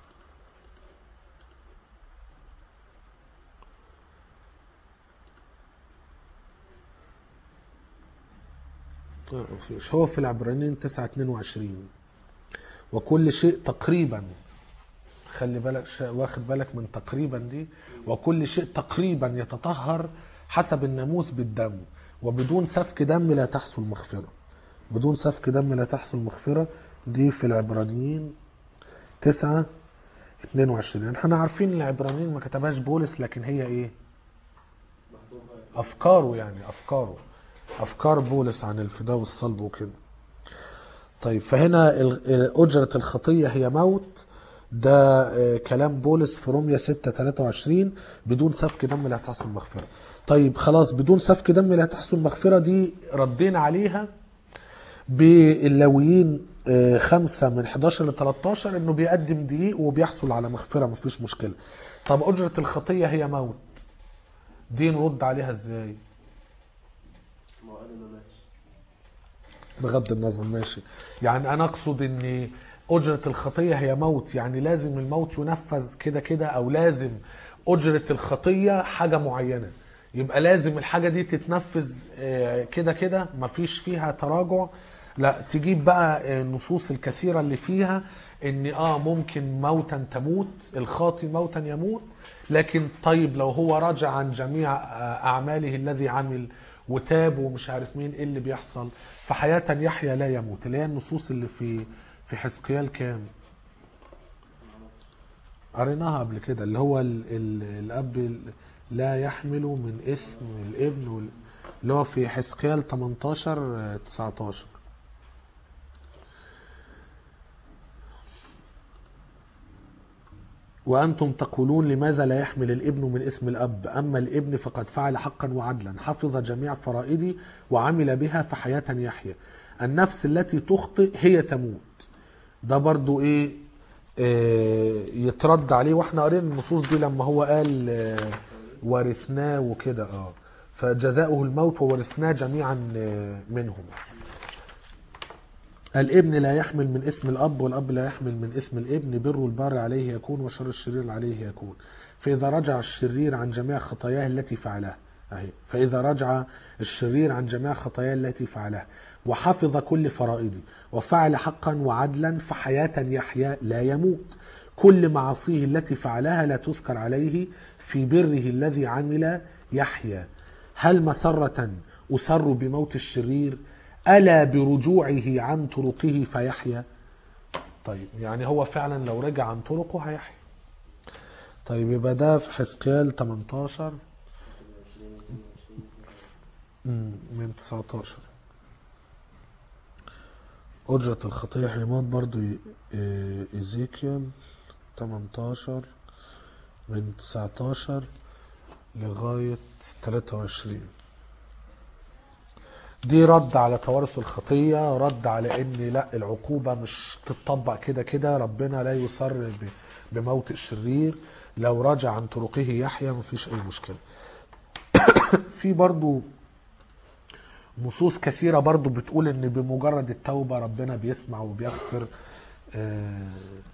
لا مفيش. هو في العبرانيين تسعة اتنين وعشرين. وكل شيء تقريبا، خلي بالك واخد بالك من تقريبا دي، وكل شيء تقريبا يتطهر حسب الناموس بالدم، وبدون سفك دم لا تحصل مغفرة. بدون سفك دم لا تحصل مغفرة دي في العبرانيين تسعة اتنين وعشرين. احنا عارفين العبرانيين ما كتبهاش بولس، لكن هي ايه؟ افكاره، يعني افكاره افكار بولس عن الفداء والصلب وكده. طيب فهنا أجرة الخطية هي موت ده آه، كلام بولس في روميا ستة ثلاثة وعشرين، بدون سفك دم لا تحصل مغفرة. طيب خلاص، بدون سفك دم لا تحصل مغفرة دي ردينا عليها باللاويين آه، خمسة من حداشر ل تلتاشر، انه بيقدم دقيق وبيحصل على مغفرة، مفيش مشكلة. طب أجرة الخطية هي موت، دي نرد عليها ازاي؟ ما هو قال ما ماتش. بغض النظر ماشي، يعني انا اقصد ان اجرة الخطية هي موت، يعني لازم الموت ينفذ كده كده، او لازم اجرة الخطية حاجة معينة، يبقى لازم الحاجة دي تتنفذ آه، كده كده مفيش فيها تراجع. لا، تجيب بقى آه، النصوص الكثيرة اللي فيها ان اه ممكن موتا تموت، الخاطي موتا يموت، لكن طيب لو هو راجع عن جميع آه، اعماله الذي عمل وتاب ومش عارف مين، ايه اللي بيحصل؟ فحياة يحيى لا يموت، اللي هي النصوص اللي في في حزقيال كام؟ قريناها قبل كده، اللي هو ال ال الاب لا يحمل من اثم الابن وال- اللي هو في حزقيال تمنتاشر آه، تسعتاشر. وأنتم تقولون لماذا لا يحمل الابن من اسم الأب؟ أما الابن فقد فعل حقا وعدلا، حفظ جميع فرائدي وعمل بها فحياة يحيى. النفس التي تخطئ هي تموت. ده برضو إيه؟ آه يترد عليه، واحنا قرينا النصوص دي لما هو قال آه ورثناه وكده. اه فجزاؤه الموت وورثناه جميعا آه منهم. الابن لا يحمل من اسم الأب، والأب لا يحمل من اسم الابن. بر البار عليه يكون وشر الشرير عليه يكون. فإذا رجع الشرير عن جميع خطاياه التي فعلها، أهي فإذا رجع الشرير عن جميع خطاياه التي فعلها وحفظ كل فرائدي وفعل حقا وعدلا فحياة يحيى لا يموت. كل معاصيه التي فعلها لا تذكر عليه، في بره الذي عمل يحيى. هل مسرة أسر بموت الشرير؟ ألا برجوعه عن طرقه فيحيى. طيب يعني هو فعلا لو رجع عن طرقه هيحيى. طيب يبقى ده في حزقيال تمنتاشر مم، من تسعتاشر. أجرة الخطية حماد برضو ي- إيه، إيزيكيال تمنتاشر من تسعتاشر لغاية تلاتة وعشرين. دي رد على توارث الخطية، رد على ان لا العقوبة مش تتطبق كده كده، ربنا لا يصر ب- بموت الشرير، لو رجع عن طرقه يحيى مفيش اي مشكلة. في برضو نصوص كثيرة برضو بتقول ان بمجرد التوبة ربنا بيسمع وبيغفر. آه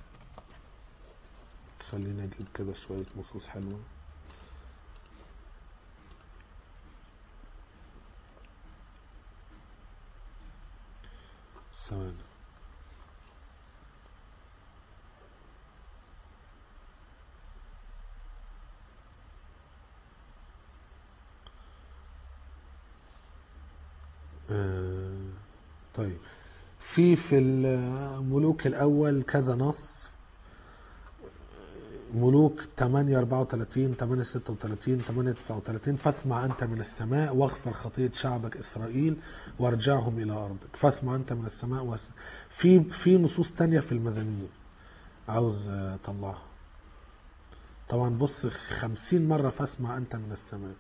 خلينا اجيب كده شوية نصوص حلوة. ثواني. آه طيب، في في الملوك الاول كذا نص، ملوك تمانية اربعة وتلاتين تمانية ستة وتلاتين تمانية تسعة وتلاتين. فاسمع أنت من السماء واغفر خطية شعبك إسرائيل وارجعهم إلى أرضك. فاسمع أنت من السماء وس... في في نصوص تانية في المزامير عاوز آه، أطلعها. طبعا بص، خمسين مرة فاسمع أنت من السماء.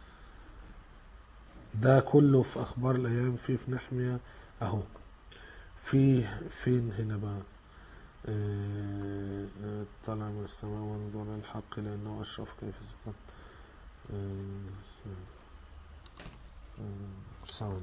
ده كله في أخبار الأيام، في في نحمية أهو. في فين هنا بقى؟ آه، آه، طلع من السماء وانظر الحق لأنه أشرف كيف سقط. ساوند.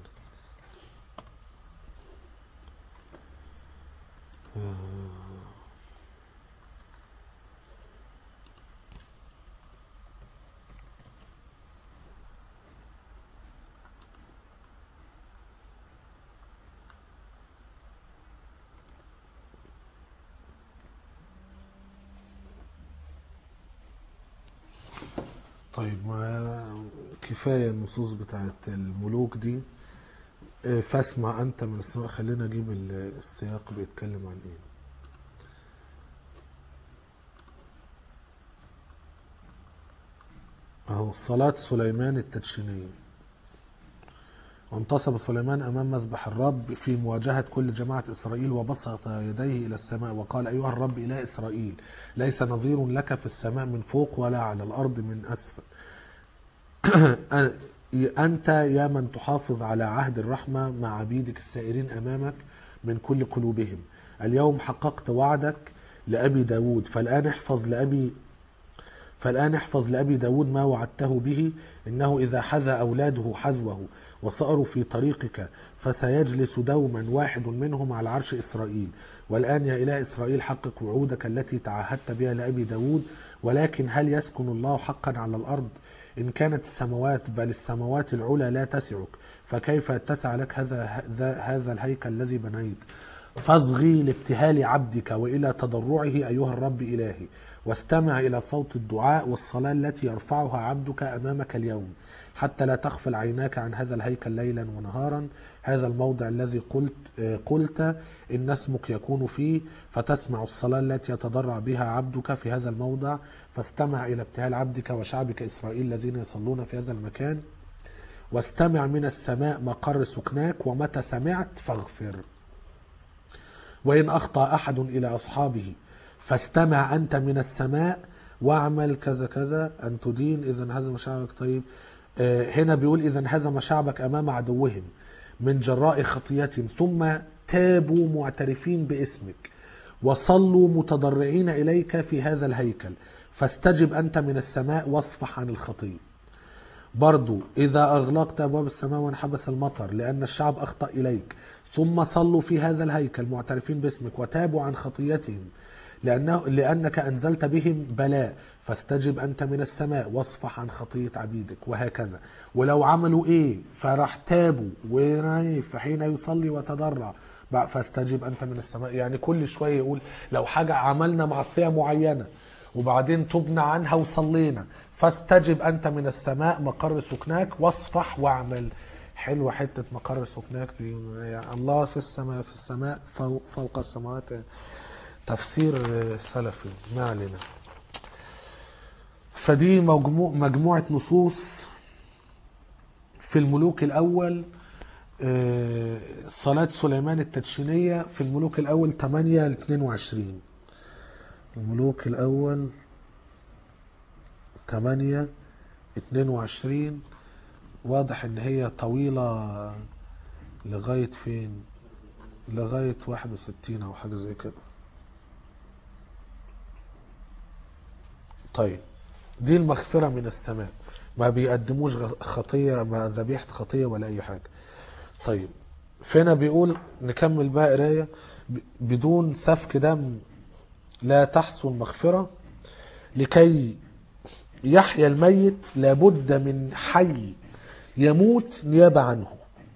طيب ما كفاية النصوص بتاعت الملوك دي. آه، فاسمع أنت من السماء. خلينا أجيب ال- السياق بيتكلم عن إيه. أهو صلاة سليمان التدشينية. وانتصب سليمان أمام مذبح الرب في مواجهة كل جماعة إسرائيل وبسط يديه إلى السماء وقال أيها الرب إله إسرائيل ليس نظير لك في السماء من فوق ولا على الأرض من أسفل. أنت يا من تحافظ على عهد الرحمة مع عبيدك السائرين أمامك من كل قلوبهم. اليوم حققت وعدك لأبي داود فالآن احفظ لأبي فالآن احفظ لأبي داود ما وعدته به إنه إذا حذى أولاده حذوه وصاروا في طريقك فسيجلس دوما واحد منهم على عرش إسرائيل. والآن يا إله إسرائيل حقق وعودك التي تعهدت بها لأبي داود. ولكن هل يسكن الله حقا على الأرض؟ إن كانت السماوات بل السماوات العلى لا تسعك فكيف يتسع لك هذا هذا الهيكل الذي بنيت؟ فاصغي لابتهال عبدك وإلى تضرعه أيها الرب إلهي واستمع إلى صوت الدعاء والصلاة التي يرفعها عبدك أمامك اليوم حتى لا تغفل عيناك عن هذا الهيكل ليلا ونهارا هذا الموضع الذي قلت قلت إن اسمك يكون فيه فتسمع الصلاة التي يتضرع بها عبدك في هذا الموضع فاستمع إلى ابتهال عبدك وشعبك إسرائيل الذين يصلون في هذا المكان واستمع من السماء مقر سكناك ومتى سمعت فاغفر. وإن أخطأ أحد إلى أصحابه فاستمع أنت من السماء واعمل كذا كذا أن تدين إذا هزم شعبك. طيب آه هنا بيقول إذا هزم شعبك أمام عدوهم من جراء خطيتهم ثم تابوا معترفين باسمك وصلوا متضرعين إليك في هذا الهيكل فاستجب أنت من السماء واصفح عن الخطية. برضو إذا أغلقت أبواب السماء وانحبس المطر لأن الشعب أخطأ إليك ثم صلوا في هذا الهيكل معترفين باسمك وتابوا عن خطيتهم لأنه لأنك أنزلت بهم بلاء فاستجب أنت من السماء واصفح عن خطية عبيدك وهكذا. ولو عملوا إيه فراح تابوا فحين يصلي وتضرع فاستجب أنت من السماء. يعني كل شوية يقول لو حاجة عملنا معصية معينة وبعدين تبنى عنها وصلينا فاستجب أنت من السماء مقر سكناك واصفح واعمل. حلوة حتة مقر سكناك دي يعني الله في السماء في السماء فوق, فوق السماوات تفسير سلفي ما علينا. فدي مجموع مجموعة نصوص في الملوك الأول صلاة سليمان التدشينية في الملوك الأول ثمانية ل اثنين وعشرين. الملوك الأول ثمانية اثنين وعشرين واضح ان هي طويلة لغاية فين لغاية واحد وستين او حاجة زي كده. طيب دي المغفرة من السماء ما بيقدموش خطية ما ذبيحة خطية ولا اي حاجة. طيب فينا بيقول نكمل بقى قراية بدون سفك دم لا تحصل مغفرة لكي يحيى الميت لابد من حي يموت نيابة عنه.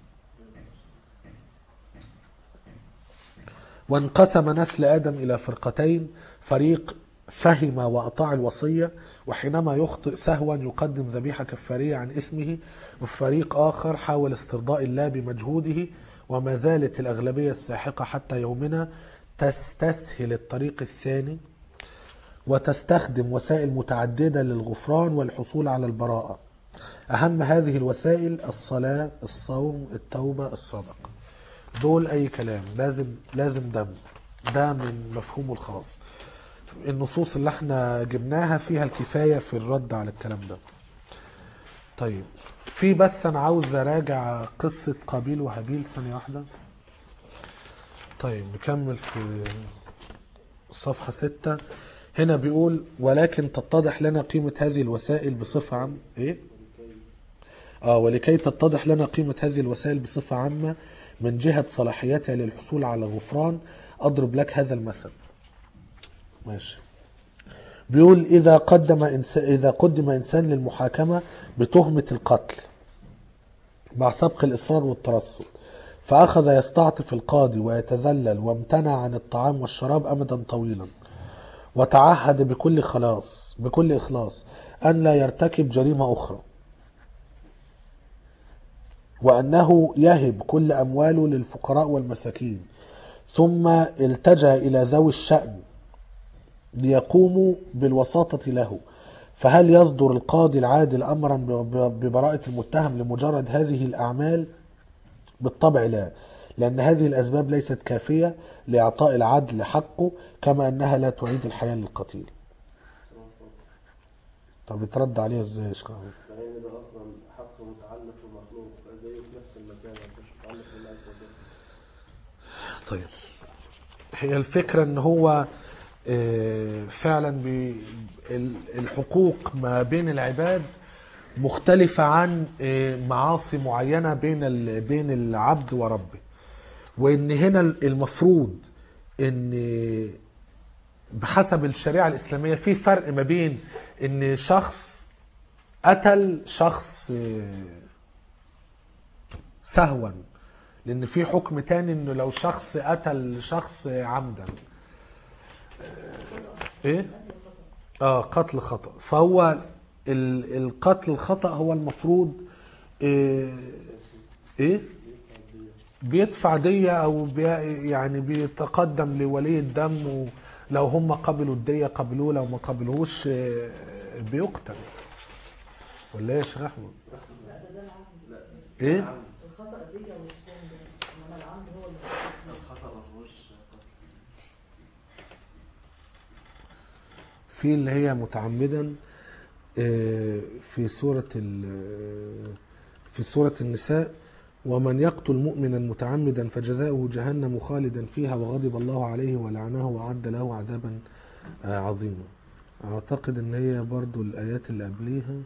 وانقسم نسل آدم إلى فرقتين فريق فهم وأطاع الوصية وحينما يخطئ سهوا يقدم ذبيحة كفارية عن إثمه وفريق آخر حاول استرضاء الله بمجهوده. وما زالت الأغلبية الساحقة حتى يومنا تستسهل الطريق الثاني وتستخدم وسائل متعددة للغفران والحصول على البراءة. أهم هذه الوسائل الصلاة الصوم التوبة الصدقة. دول أي كلام لازم لازم دم ده من مفهومه الخاص. النصوص اللي احنا جبناها فيها الكفاية في الرد على الكلام ده. طيب في بس أنا عاوز أراجع قصة قابيل وهابيل ثانية واحدة. طيب نكمل في صفحة ستة. هنا بيقول ولكن تتضح لنا قيمة هذه الوسائل بصفة عامة ايه اه ولكي تتضح لنا قيمة هذه الوسائل بصفة عامة من جهة صلاحيتها للحصول على غفران اضرب لك هذا المثل. ماشي. بيقول اذا قدم انسان اذا قدم انسان للمحاكمة بتهمة القتل مع سبق الاصرار والترصد فاخذ يستعطف القاضي ويتذلل وامتنع عن الطعام والشراب امدا طويلا وتعهد بكل خلاص بكل إخلاص أن لا يرتكب جريمة أخرى وأنه يهب كل أمواله للفقراء والمساكين ثم التجأ إلى ذوي الشأن ليقوموا بالوساطة له فهل يصدر القاضي العادل أمرا ببراءة المتهم لمجرد هذه الأعمال بالطبع لا، لأن هذه الأسباب ليست كافية لإعطاء العدل حقه، كما أنها لا تعيد الحياة للقتيل. طب يترد عليها ازاي يا شيخ؟ لأن ده أصلا حق متعلق بمخلوق زي في نفس المكان مش متعلق بالله عز وجل. طيب، هي الفكرة ان هو آه، فعلا بي- ال- الحقوق ما بين العباد مختلفة عن آه، معاصي معينة بين ال- بين العبد وربه، وان هنا المفروض ان بحسب الشريعة الإسلامية في فرق ما بين ان شخص قتل شخص آه، سهوا، لان في حكم تاني انه لو شخص قتل شخص عمدا ايه اه قتل خطأ، فهو ال- القتل الخطأ هو المفروض ايه, إيه؟ بيدفع دية او بي يعني بيتقدم لولي الدم، ولو هم قبلوا الدية قبلوه، لو ما قبلوش آه، بيقتل. ولا ايه يا شيخ احمد؟ ايه الخطأ دي والصوم بس، انما العمد هو اللي الخطأ مفهوش قتل. في اللي هي متعمدا آه، في سورة ال- في سورة النساء: ومن يقتل مؤمنا متعمدا فجزاؤه جهنم خالدا فيها وغضب الله عليه ولعنه وأعد له عذابا آه، عظيما. أعتقد إن هي برضو الآيات اللي قبليها.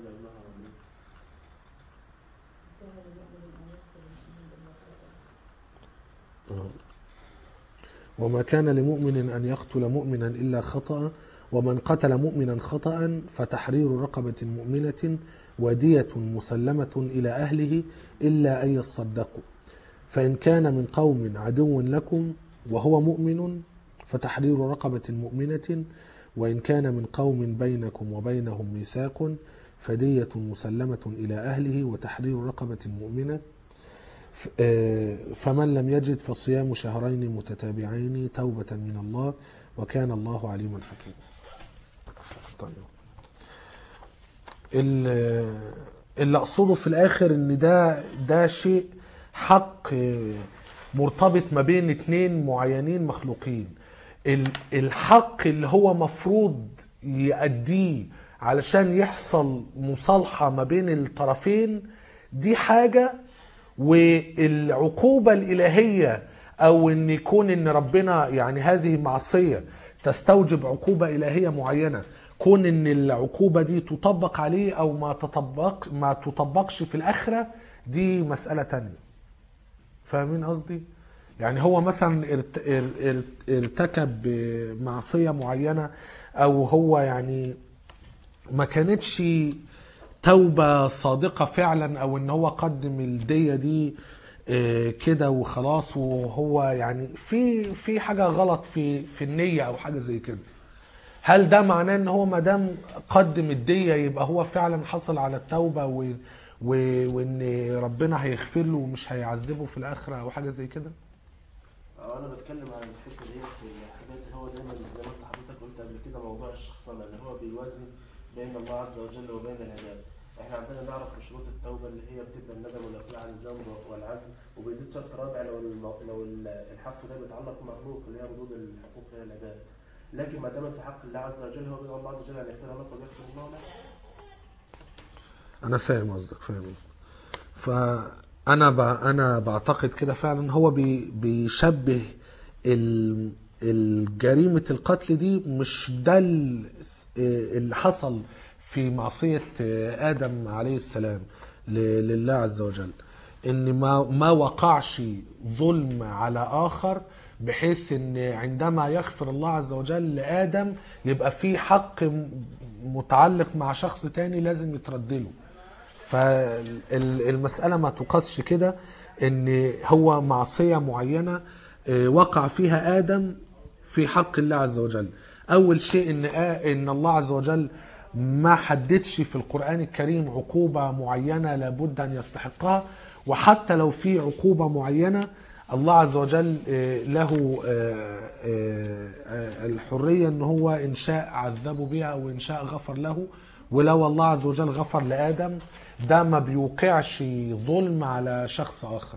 آه. وما كان لمؤمن أن يقتل مؤمنا إلا خطأ، ومن قتل مؤمنا خطأ فتحرير رقبة مؤمنة ودية مسلمة إلى أهله إلا أن يصدقوا، فإن كان من قوم عدو لكم وهو مؤمن فتحرير رقبة مؤمنة، وإن كان من قوم بينكم وبينهم ميثاق فدية مسلمة إلى أهله وتحرير رقبة مؤمنة، فمن لم يجد فصيام شهرين متتابعين توبة من الله وكان الله عليما حكيما. طيب، اللي اقصده في الاخر ان ده ده شيء حق مرتبط ما بين اتنين معينين مخلوقين. الحق اللي هو مفروض يأديه علشان يحصل مصالحة ما بين الطرفين دي حاجة، والعقوبة الإلهية أو أن يكون أن ربنا يعني هذه معصية تستوجب عقوبة إلهية معينة، كون أن العقوبة دي تطبق عليه أو ما تطبق ما تطبقش في الآخرة دي مسألة تانية. فاهمين قصدي؟ يعني هو مثلا ارتكب معصية معينة أو هو يعني ما كانتش توبة صادقة فعلا، او ان هو قدم الدية دي كده وخلاص، وهو يعني في في حاجة غلط في في النية او حاجة زي كده، هل ده معناه ان هو ما دام قدم الدية يبقى هو فعلا حصل على التوبة و وان ربنا هيغفر له ومش هيعذبه في الاخرة او حاجة زي كده؟ انا بتكلم عن الحته دي في الحاجات اللي هو دايما زي ما انت حضرتك قلت قبل كده موضوع الشخصنه اللي هو بيوازن بين الله عز وجل وبين العباد. احنا عندنا نعرف شروط التوبه اللي هي بتبقى الندم والاقلاع عن الذنب والعزم، وبيزيد شرط رابع لو المو... لو الحق ده بيتعلق بمخلوق اللي هي ردود الحقوق الى العباد. لكن ما دامت في حق الله عز وجل هو بيقول الله عز وجل ان يغفر لك ويغفر الله لك. انا فاهم قصدك، فاهم. فانا ب... انا بعتقد كده فعلا هو بي... بيشبه ال... الجريمة القتل دي مش ده اللي حصل في معصية آدم عليه السلام لله عز وجل، ان ما ما وقعش ظلم على آخر بحيث ان عندما يغفر الله عز وجل لآدم يبقى في حق متعلق مع شخص تاني لازم يتردله. فالمسألة ما تقاسش كده ان هو معصية معينة وقع فيها آدم في حق الله عز وجل. أول شيء إن إن الله عز وجل ما حددش في القرآن الكريم عقوبة معينة لابد أن يستحقها، وحتى لو في عقوبة معينة الله عز وجل له الحرية إن هو إن شاء عذبه بها أو إن شاء غفر له. ولو الله عز وجل غفر لآدم ده ما بيوقعش ظلم على شخص آخر،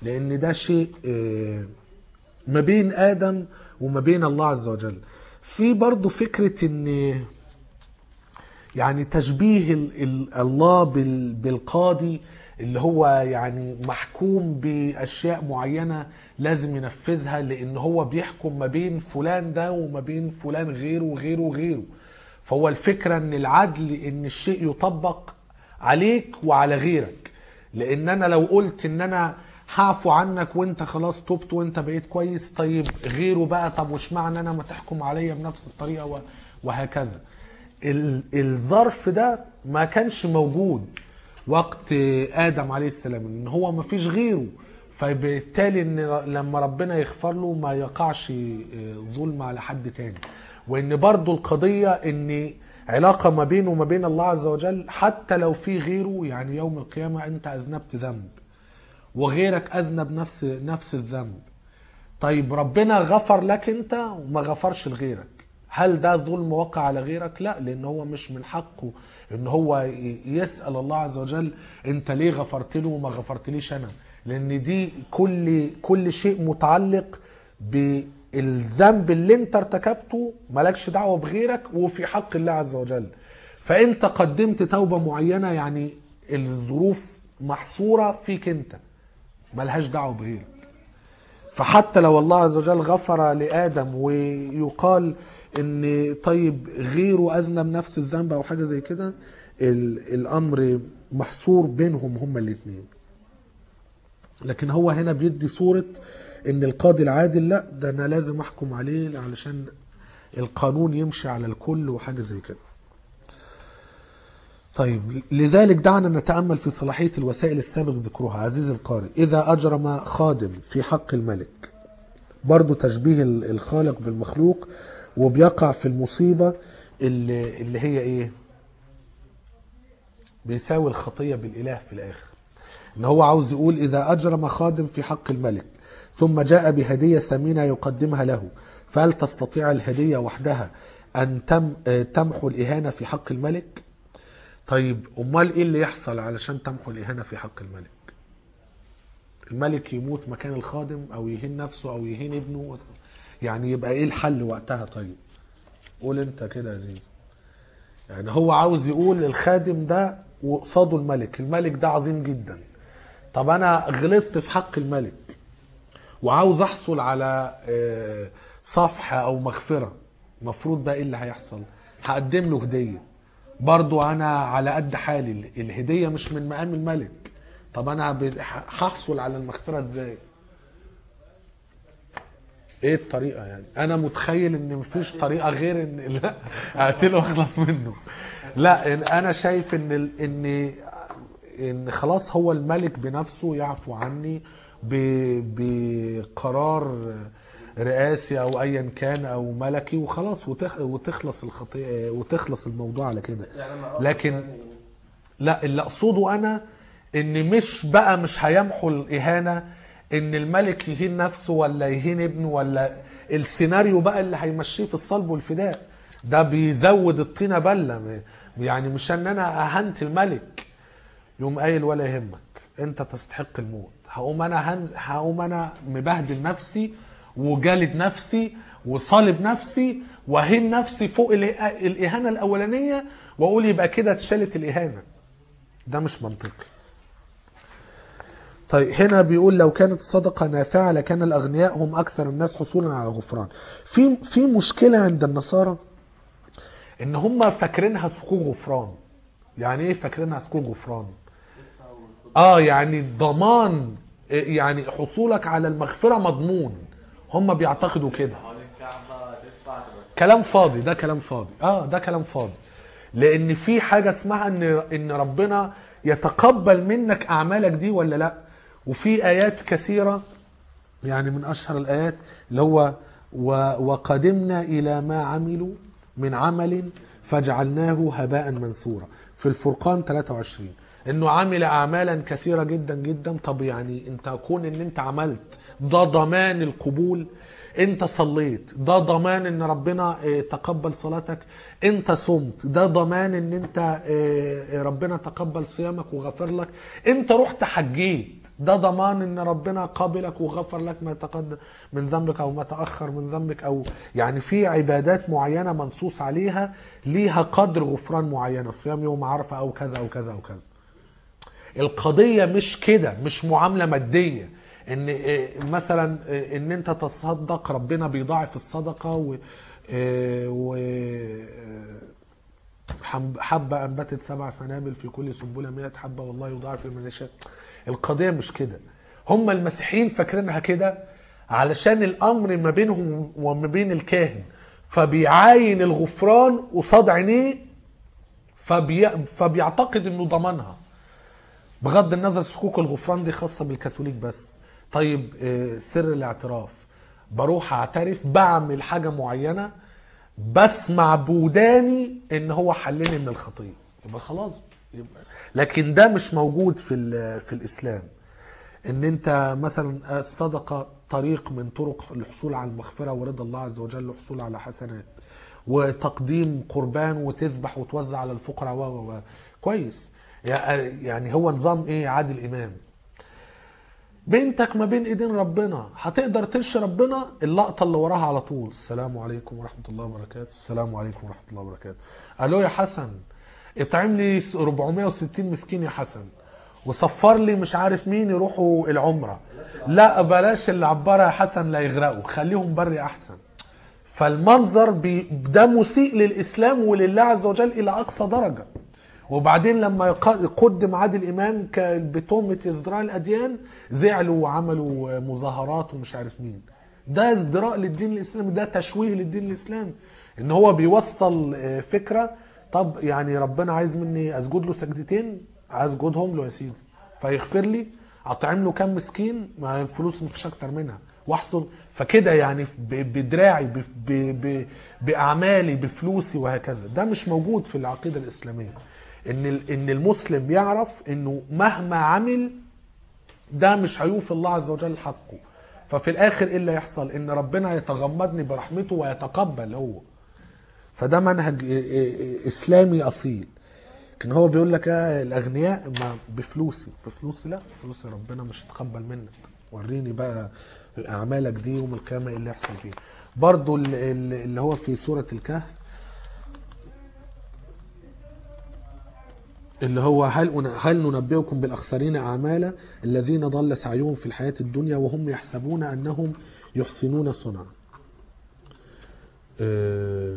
لان ده شيء ما بين ادم وما بين الله عز وجل. في برضو فكرة ان يعني تشبيه الله بالقاضي اللي هو يعني محكوم باشياء معينة لازم ينفذها، لان هو بيحكم ما بين فلان ده وما بين فلان غيره وغيره وغيره. فهو الفكرة ان العدل ان الشيء يطبق عليك وعلى غيرك. لان انا لو قلت ان انا هعفو عنك وانت خلاص تبت وانت بقيت كويس، طيب غيره بقى طب وش معنى انا ما تحكم عليا بنفس الطريقة وهكذا. الظرف ده ما كانش موجود وقت آدم عليه السلام، ان هو ما فيش غيره، فبالتالي ان لما ربنا يغفر له ما يقعش ظلم على حد تاني. وان برضو القضية ان علاقة ما بينه وما بين الله عز وجل حتى لو في غيره، يعني يوم القيامة انت اذنبت ذنب وغيرك اذنب نفس نفس الذنب، طيب ربنا غفر لك انت وما غفرش لغيرك، هل ده ظلم وقع على غيرك؟ لا، لان هو مش من حقه ان هو يسأل الله عز وجل انت ليه غفرت له وما غفرتليش انا، لان دي كل كل شيء متعلق بالذنب اللي انت ارتكبته، مالكش دعوة بغيرك وفي حق الله عز وجل. فانت قدمت توبة معينة، يعني الظروف محصورة فيك انت ملهاش دعوة بغيرك. فحتى لو الله عز وجل غفر لآدم ويقال ان طيب غيره اذنب نفس الذنب او حاجة زي كده، الامر محصور بينهم هما الاثنين. لكن هو هنا بيدي صورة ان القاضي العادل لا، ده انا لازم احكم عليه علشان القانون يمشي على الكل وحاجة زي كده. طيب لذلك دعنا نتأمل في صلاحية الوسائل السابق ذكرها. عزيز القارئ، إذا أجرم خادم في حق الملك، برضو تشبيه الخالق بالمخلوق، وبيقع في المصيبة اللي, اللي هي إيه؟ بيساوي الخطية بالإله في الآخر. إن هو عاوز يقول إذا أجرم خادم في حق الملك ثم جاء بهدية ثمينة يقدمها له، فهل تستطيع الهدية وحدها أن تم تمحو الإهانة في حق الملك؟ طيب امال ايه اللي يحصل علشان تمحو الاهانه في حق الملك؟ الملك يموت مكان الخادم او يهين نفسه او يهين ابنه، يعني يبقى ايه الحل وقتها؟ طيب قول انت كده يا زيزو. يعني هو عاوز يقول الخادم ده وقصاده الملك، الملك ده عظيم جدا، طب انا غلطت في حق الملك وعاوز احصل على صفحه او مغفره، المفروض بقى ايه اللي هيحصل؟ هقدم له هديه، برضو انا على قد حالي، الهدية مش من مقام الملك، طب انا هحصل على المغفرة ازاي؟ ايه الطريقة؟ يعني انا متخيل ان مفيش طريقة غير ان لا اقتله واخلص منه. لا، انا شايف ان ان ان خلاص هو الملك بنفسه يعفو عني بقرار رئاسي او ايا كان او ملكي وخلاص، وتخلص الخطيئة وتخلص الموضوع على كده. لكن لا، اللي اقصده انا ان مش بقى مش هيمحو الاهانة ان الملك يهين نفسه ولا يهين ابنه، ولا السيناريو بقى اللي هيمشيه في الصلب والفداء ده بيزود الطينة بلة. يعني مش ان انا اهنت الملك يوم قايل ولا يهمك انت تستحق الموت، هقوم انا هنز... هقوم انا مبهدل نفسي وجالد نفسي وصالب نفسي وهين نفسي فوق الإهانة الأولانية وأقول يبقى كده اتشالت الإهانة. ده مش منطقي. طيب هنا بيقول لو كانت الصدقة نافعة لكان الأغنياء هم أكثر الناس حصولا على غفران. في في مشكلة عند النصارى إن هم فاكرينها سكون غفران. يعني إيه فاكرينها سكون غفران؟ آه يعني ضمان، يعني حصولك على المغفرة مضمون. هم بيعتقدوا كده. كلام فاضي، ده كلام فاضي. اه ده كلام فاضي. لان في حاجة اسمها ان ان ربنا يتقبل منك اعمالك دي ولا لا. وفي ايات كثيرة، يعني من اشهر الايات اللي هو وقدمنا الى ما عملوا من عمل فجعلناه هباء منثورا في الفرقان ثلاثة وعشرين، انه عمل اعمالا كثيرة جدا جدا. طب يعني انت كون ان انت عملت ده ضمان القبول؟ انت صليت ده ضمان ان ربنا اه تقبل صلاتك. انت صمت ده ضمان ان انت اه ربنا تقبل صيامك وغفر لك. انت رحت حجيت ده ضمان ان ربنا قابلك وغفر لك ما تقدم من ذنبك او ما تأخر من ذنبك. او يعني في عبادات معينة منصوص عليها ليها قدر غفران معينة، صيام يوم عرفة او كذا او كذا او كذا. القضية مش كده، مش معاملة مادية ان مثلا ان انت تصدق ربنا بيضاعف الصدقة و, و... حبة انبتت سبع سنابل في كل سنبلة مئة حبة والله يضاعف لمن يشاء. القضية مش كده. هم المسيحيين فاكرينها كده علشان الامر ما بينهم وما بين الكاهن، فبيعاين الغفران قصاد عينيه فبي... فبيعتقد انه ضمنها. بغض النظر شكوك الغفران دي خاصة بالكاثوليك بس. طيب سر الاعتراف، بروح اعترف بعمل حاجة معينة بسمع بوداني ان هو حلني من الخطية، يبقى خلاص يبقى. لكن ده مش موجود في في الاسلام. ان انت مثلا الصدقة طريق من طرق الحصول على المغفرة ورضا الله عز وجل والحصول على حسنات، وتقديم قربان وتذبح وتوزع على الفقراء و كويس. يعني هو نظام ايه؟ عادل امام. بنتك ما بين ايدين ربنا، هتقدر ترشي ربنا؟ اللقطه اللي وراها على طول السلام عليكم ورحمه الله وبركاته، السلام عليكم ورحمه الله وبركاته. الو يا حسن اطعم لي أربعمائة وستين مسكين يا حسن، وصفر لي مش عارف مين يروحوا العمره. لا بلاش العباره يا حسن لا يغرقوا، خليهم بري احسن. فالمنظر ده مسيء للاسلام ولله عز وجل الى اقصى درجه. وبعدين لما قدم عادل امام بتهمه ازدراء الاديان زعلوا وعملوا مظاهرات ومش عارف مين. ده ازدراء للدين الاسلامي، ده تشويه للدين الاسلامي. ان هو بيوصل فكره، طب يعني ربنا عايز مني اسجد له سجدتين، اسجدهم له يا سيدي فيغفر لي، اطعم له كام مسكين، ما الفلوس مفيش اكتر منها واحصل. فكده يعني بدراعي باعمالي بفلوسي وهكذا. ده مش موجود في العقيده الاسلاميه. ان ان المسلم يعرف انه مهما عمل ده مش هيوفي الله عز وجل حقه، ففي الاخر ايه اللي يحصل؟ ان ربنا يتغمدني برحمته ويتقبل هو. فده منهج اسلامي اصيل. لكن هو بيقول لك اه الاغنياء ما بفلوسي بفلوسي لا، بفلوسي ربنا مش هيتقبل منك. وريني بقى اعمالك دي يوم القيامه ايه اللي يحصل فيها. برضو اللي هو في سوره الكهف اللي هو هل هل ننبئكم بالاخسرين اعمالا الذين ضل سعيهم في الحياه الدنيا وهم يحسبون انهم يحسنون صنعا. آه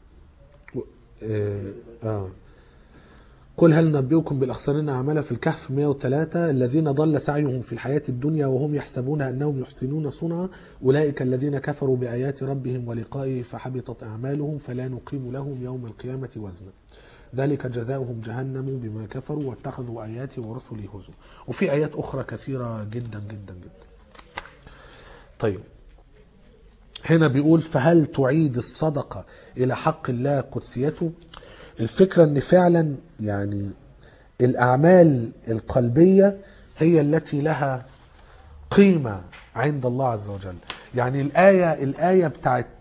آه آه. قل هل ننبئكم بالاخسرين اعمالا في الكهف مئة وثلاثة الذين ضل سعيهم في الحياه الدنيا وهم يحسبون انهم يحسنون صنعا اولئك الذين كفروا بايات ربهم ولقائه فحبطت اعمالهم فلا نقيم لهم يوم القيامه وزنا ذلك جزاؤهم جهنم بما كفروا واتخذوا آياتي ورسلي هزوا. وفي آيات أخرى كثيرة جدا جدا جدا. طيب هنا بيقول فهل تعيد الصدقة إلى حق الله قدسيته؟ الفكرة أن فعلا يعني الأعمال القلبية هي التي لها قيمة عند الله عز وجل. يعني الآية الآية بتاعت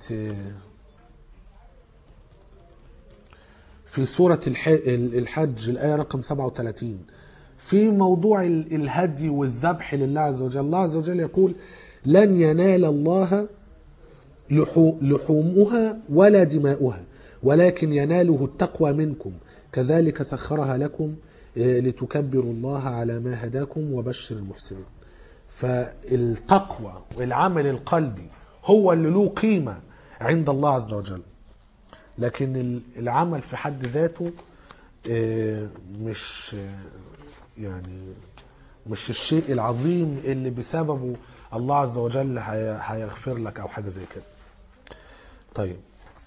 في سورة الحج الآية رقم سبعة وثلاثين في موضوع الهدي والذبح لله عز وجل. الله عز وجل يقول لن ينال الله لحومها ولا دماؤها ولكن يناله التقوى منكم كذلك سخرها لكم لتكبروا الله على ما هداكم وبشر المحسنين. فالتقوى والعمل القلبي هو اللي له قيمة عند الله عز وجل. لكن العمل في حد ذاته مش يعني مش الشيء العظيم اللي بسببه الله عز وجل هيغفر لك او حاجة زي كده. طيب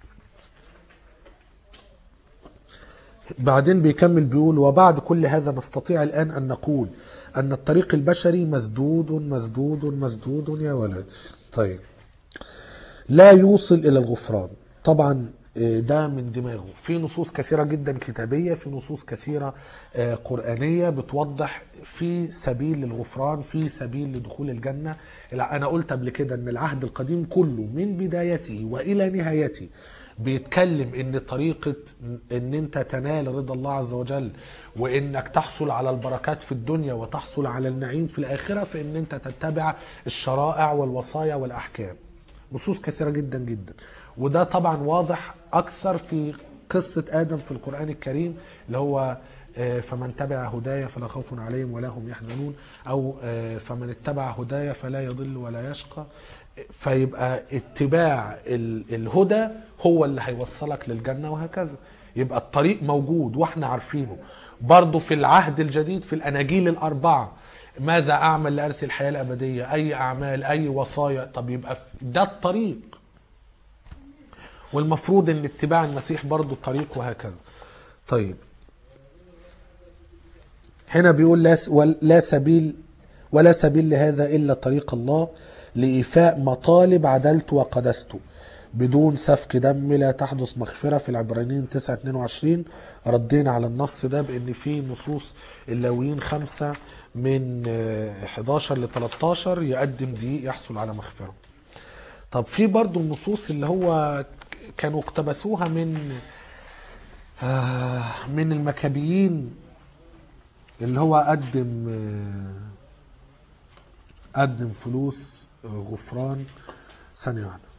بعدين بيكمل بيقول وبعد كل هذا نستطيع الآن أن نقول أن الطريق البشري مسدود مسدود مسدود يا ولد. طيب لا يوصل إلى الغفران. طبعا ده من دماغه. في نصوص كثيرة جدا كتابية، في نصوص كثيرة قرآنية بتوضح في سبيل للغفران، في سبيل لدخول الجنة. أنا قلت قبل كده أن العهد القديم كله من بدايته وإلى نهايته بيتكلم ان طريقة ان انت تنال رضا الله عز وجل وانك تحصل على البركات في الدنيا وتحصل على النعيم في الاخرة في ان انت تتبع الشرائع والوصايا والاحكام. نصوص كثيرة جدا جدا، وده طبعا واضح اكثر في قصة ادم في القرآن الكريم، اللي هو فمن تبع هدايا فلا خوف عليهم ولا هم يحزنون، او فمن اتبع هدايا فلا يضل ولا يشقى. فيبقى اتباع الهدى هو اللي هيوصلك للجنة وهكذا. يبقى الطريق موجود واحنا عارفينه. برضو في العهد الجديد في الأناجيل الأربعة، ماذا أعمل لأرث الحياة الأبدية؟ أي أعمال، أي وصايا. طب يبقى ده الطريق، والمفروض ان اتباع المسيح برضو الطريق وهكذا. طيب هنا بيقول لا لا سبيل ولا سبيل لهذا إلا طريق الله لإيفاء مطالب عدلت وقدست بدون سفك دم لا تحدث مغفرة. في العبرانيين تسعة اتنين وعشرين ردينا على النص ده بأن في نصوص اللاويين خمسة من حداشر ل تلتاشر يقدم دي يحصل على مغفرة. طب في برضو النصوص اللي هو كانوا اقتبسوها من من المكابيين، اللي هو قدم قدم فلوس غفران. ثانية واحدة.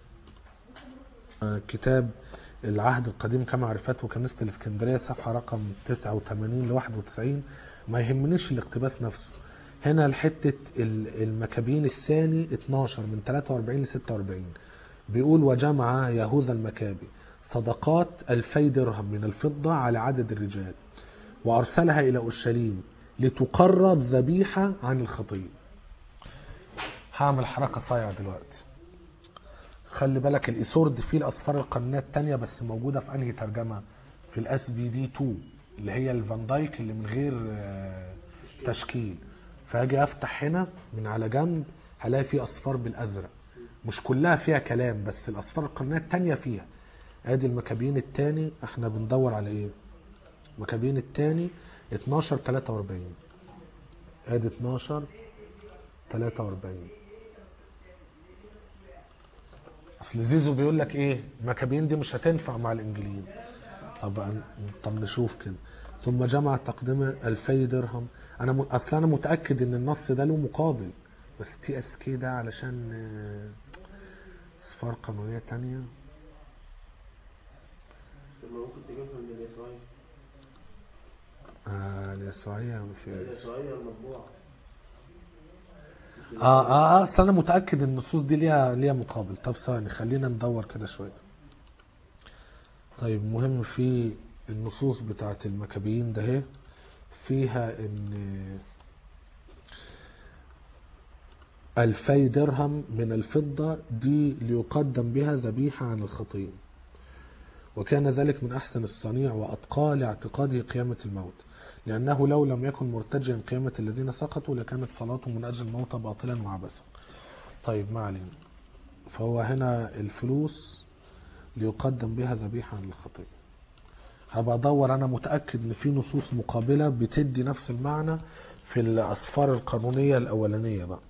كتاب العهد القديم كما عرفته كنيسة الإسكندرية صفحة رقم تسعة وثمانين ل واحد وتسعين. ما يهمنيش الاقتباس نفسه. هنا الحتة المكابين الثاني اتناشر من تلاتة وأربعين ل ستة وأربعين بيقول وجمع يهوذا المكابي صدقات ألفي درهم من الفضة على عدد الرجال وأرسلها إلى أورشليم لتقرب ذبيحة عن الخطية. هعمل حركة صايعة دلوقتي. خلي بالك الإيسورد فيه الأصفار القانونية التانية بس موجودة في أنهي ترجمة؟ في الأس في دي اتنين اللي هي الفان دايك اللي من غير تشكيل. فهاجي أفتح هنا من على جنب هلاقي فيه أصفار بالأزرق، مش كلها فيها كلام بس الأصفار القانونية التانية فيها. ادي المكابين التاني، احنا بندور على ايه؟ المكابين التاني اتناشر تلاتة وأربعين. ادي اتناشر تلاتة وأربعين. اصل زيزو بيقول لك ايه؟ المكابين دي مش هتنفع مع الانجيليين. طب طب نشوف كده. ثم جمع تقدمه ألفي درهم. انا م... اصلا انا متاكد ان النص ده له مقابل، بس تي اس كي ده علشان اصفار قانونيه تانية. طب ممكن تجيبها من اليسوعيه. اه اليسوعيه ما فيهاش. اليسوعيه المطبوعه. اه اه اصل انا متاكد ان النصوص دي ليها ليها مقابل. طب ثاني خلينا ندور كده شويه. طيب مهم في النصوص بتاعه المكابيين ده اهي فيها ان ألفي درهم من الفضة دي ليقدم بها ذبيحة عن الخطية، وكان ذلك من أحسن الصنيع وأتقى لاعتقاده قيامة الموت، لأنه لو لم يكن مرتجيا قيامة الذين سقطوا لكانت صلاته من أجل الموت باطلا وعبثا. طيب ما علينا. فهو هنا الفلوس ليقدم بها ذبيحة عن الخطية. هبقى أدور. أنا متأكد إن في نصوص مقابلة بتدي نفس المعنى في الأسفار القانونية الأولانية بقى.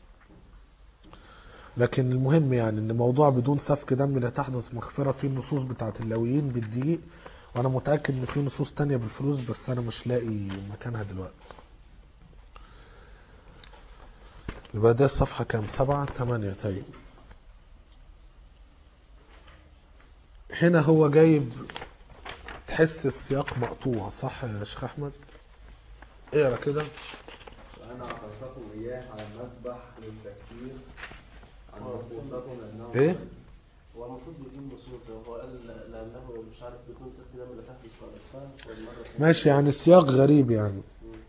لكن المهم يعني ان موضوع بدون سفك دم لا تحدث مغفرة في النصوص بتاعت اللاويين بالدقيق، وانا متأكد ان في نصوص تانية بالفلوس بس انا مش لاقي مكانها دلوقتي. يبقى ده الصفحة كام؟ سبعة تمانية. طيب هنا هو جايب تحس السياق مقطوع صح يا شيخ احمد؟ اقرا كده. وانا اعطيتكم اياه على المذبح للتكفير عن رفضكم لانه ايه؟ هو المفروض يجيب نصوص. هو قال لانه مش عارف بيكون سفك دم لا تحدث ولا ماشي يعني السياق غريب يعني.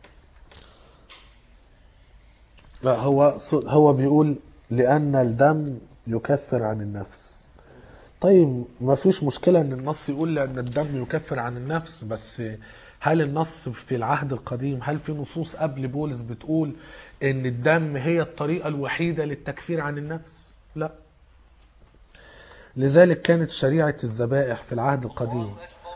لا هو هو بيقول لأن الدم يكفر عن النفس. طيب ما فيش مشكلة ان النص يقول لأن الدم يكفر عن النفس، بس هل النص في العهد القديم هل في نصوص قبل بولس بتقول ان الدم هي الطريقة الوحيدة للتكفير عن النفس؟ لا. لذلك كانت شريعة الذبائح في العهد القديم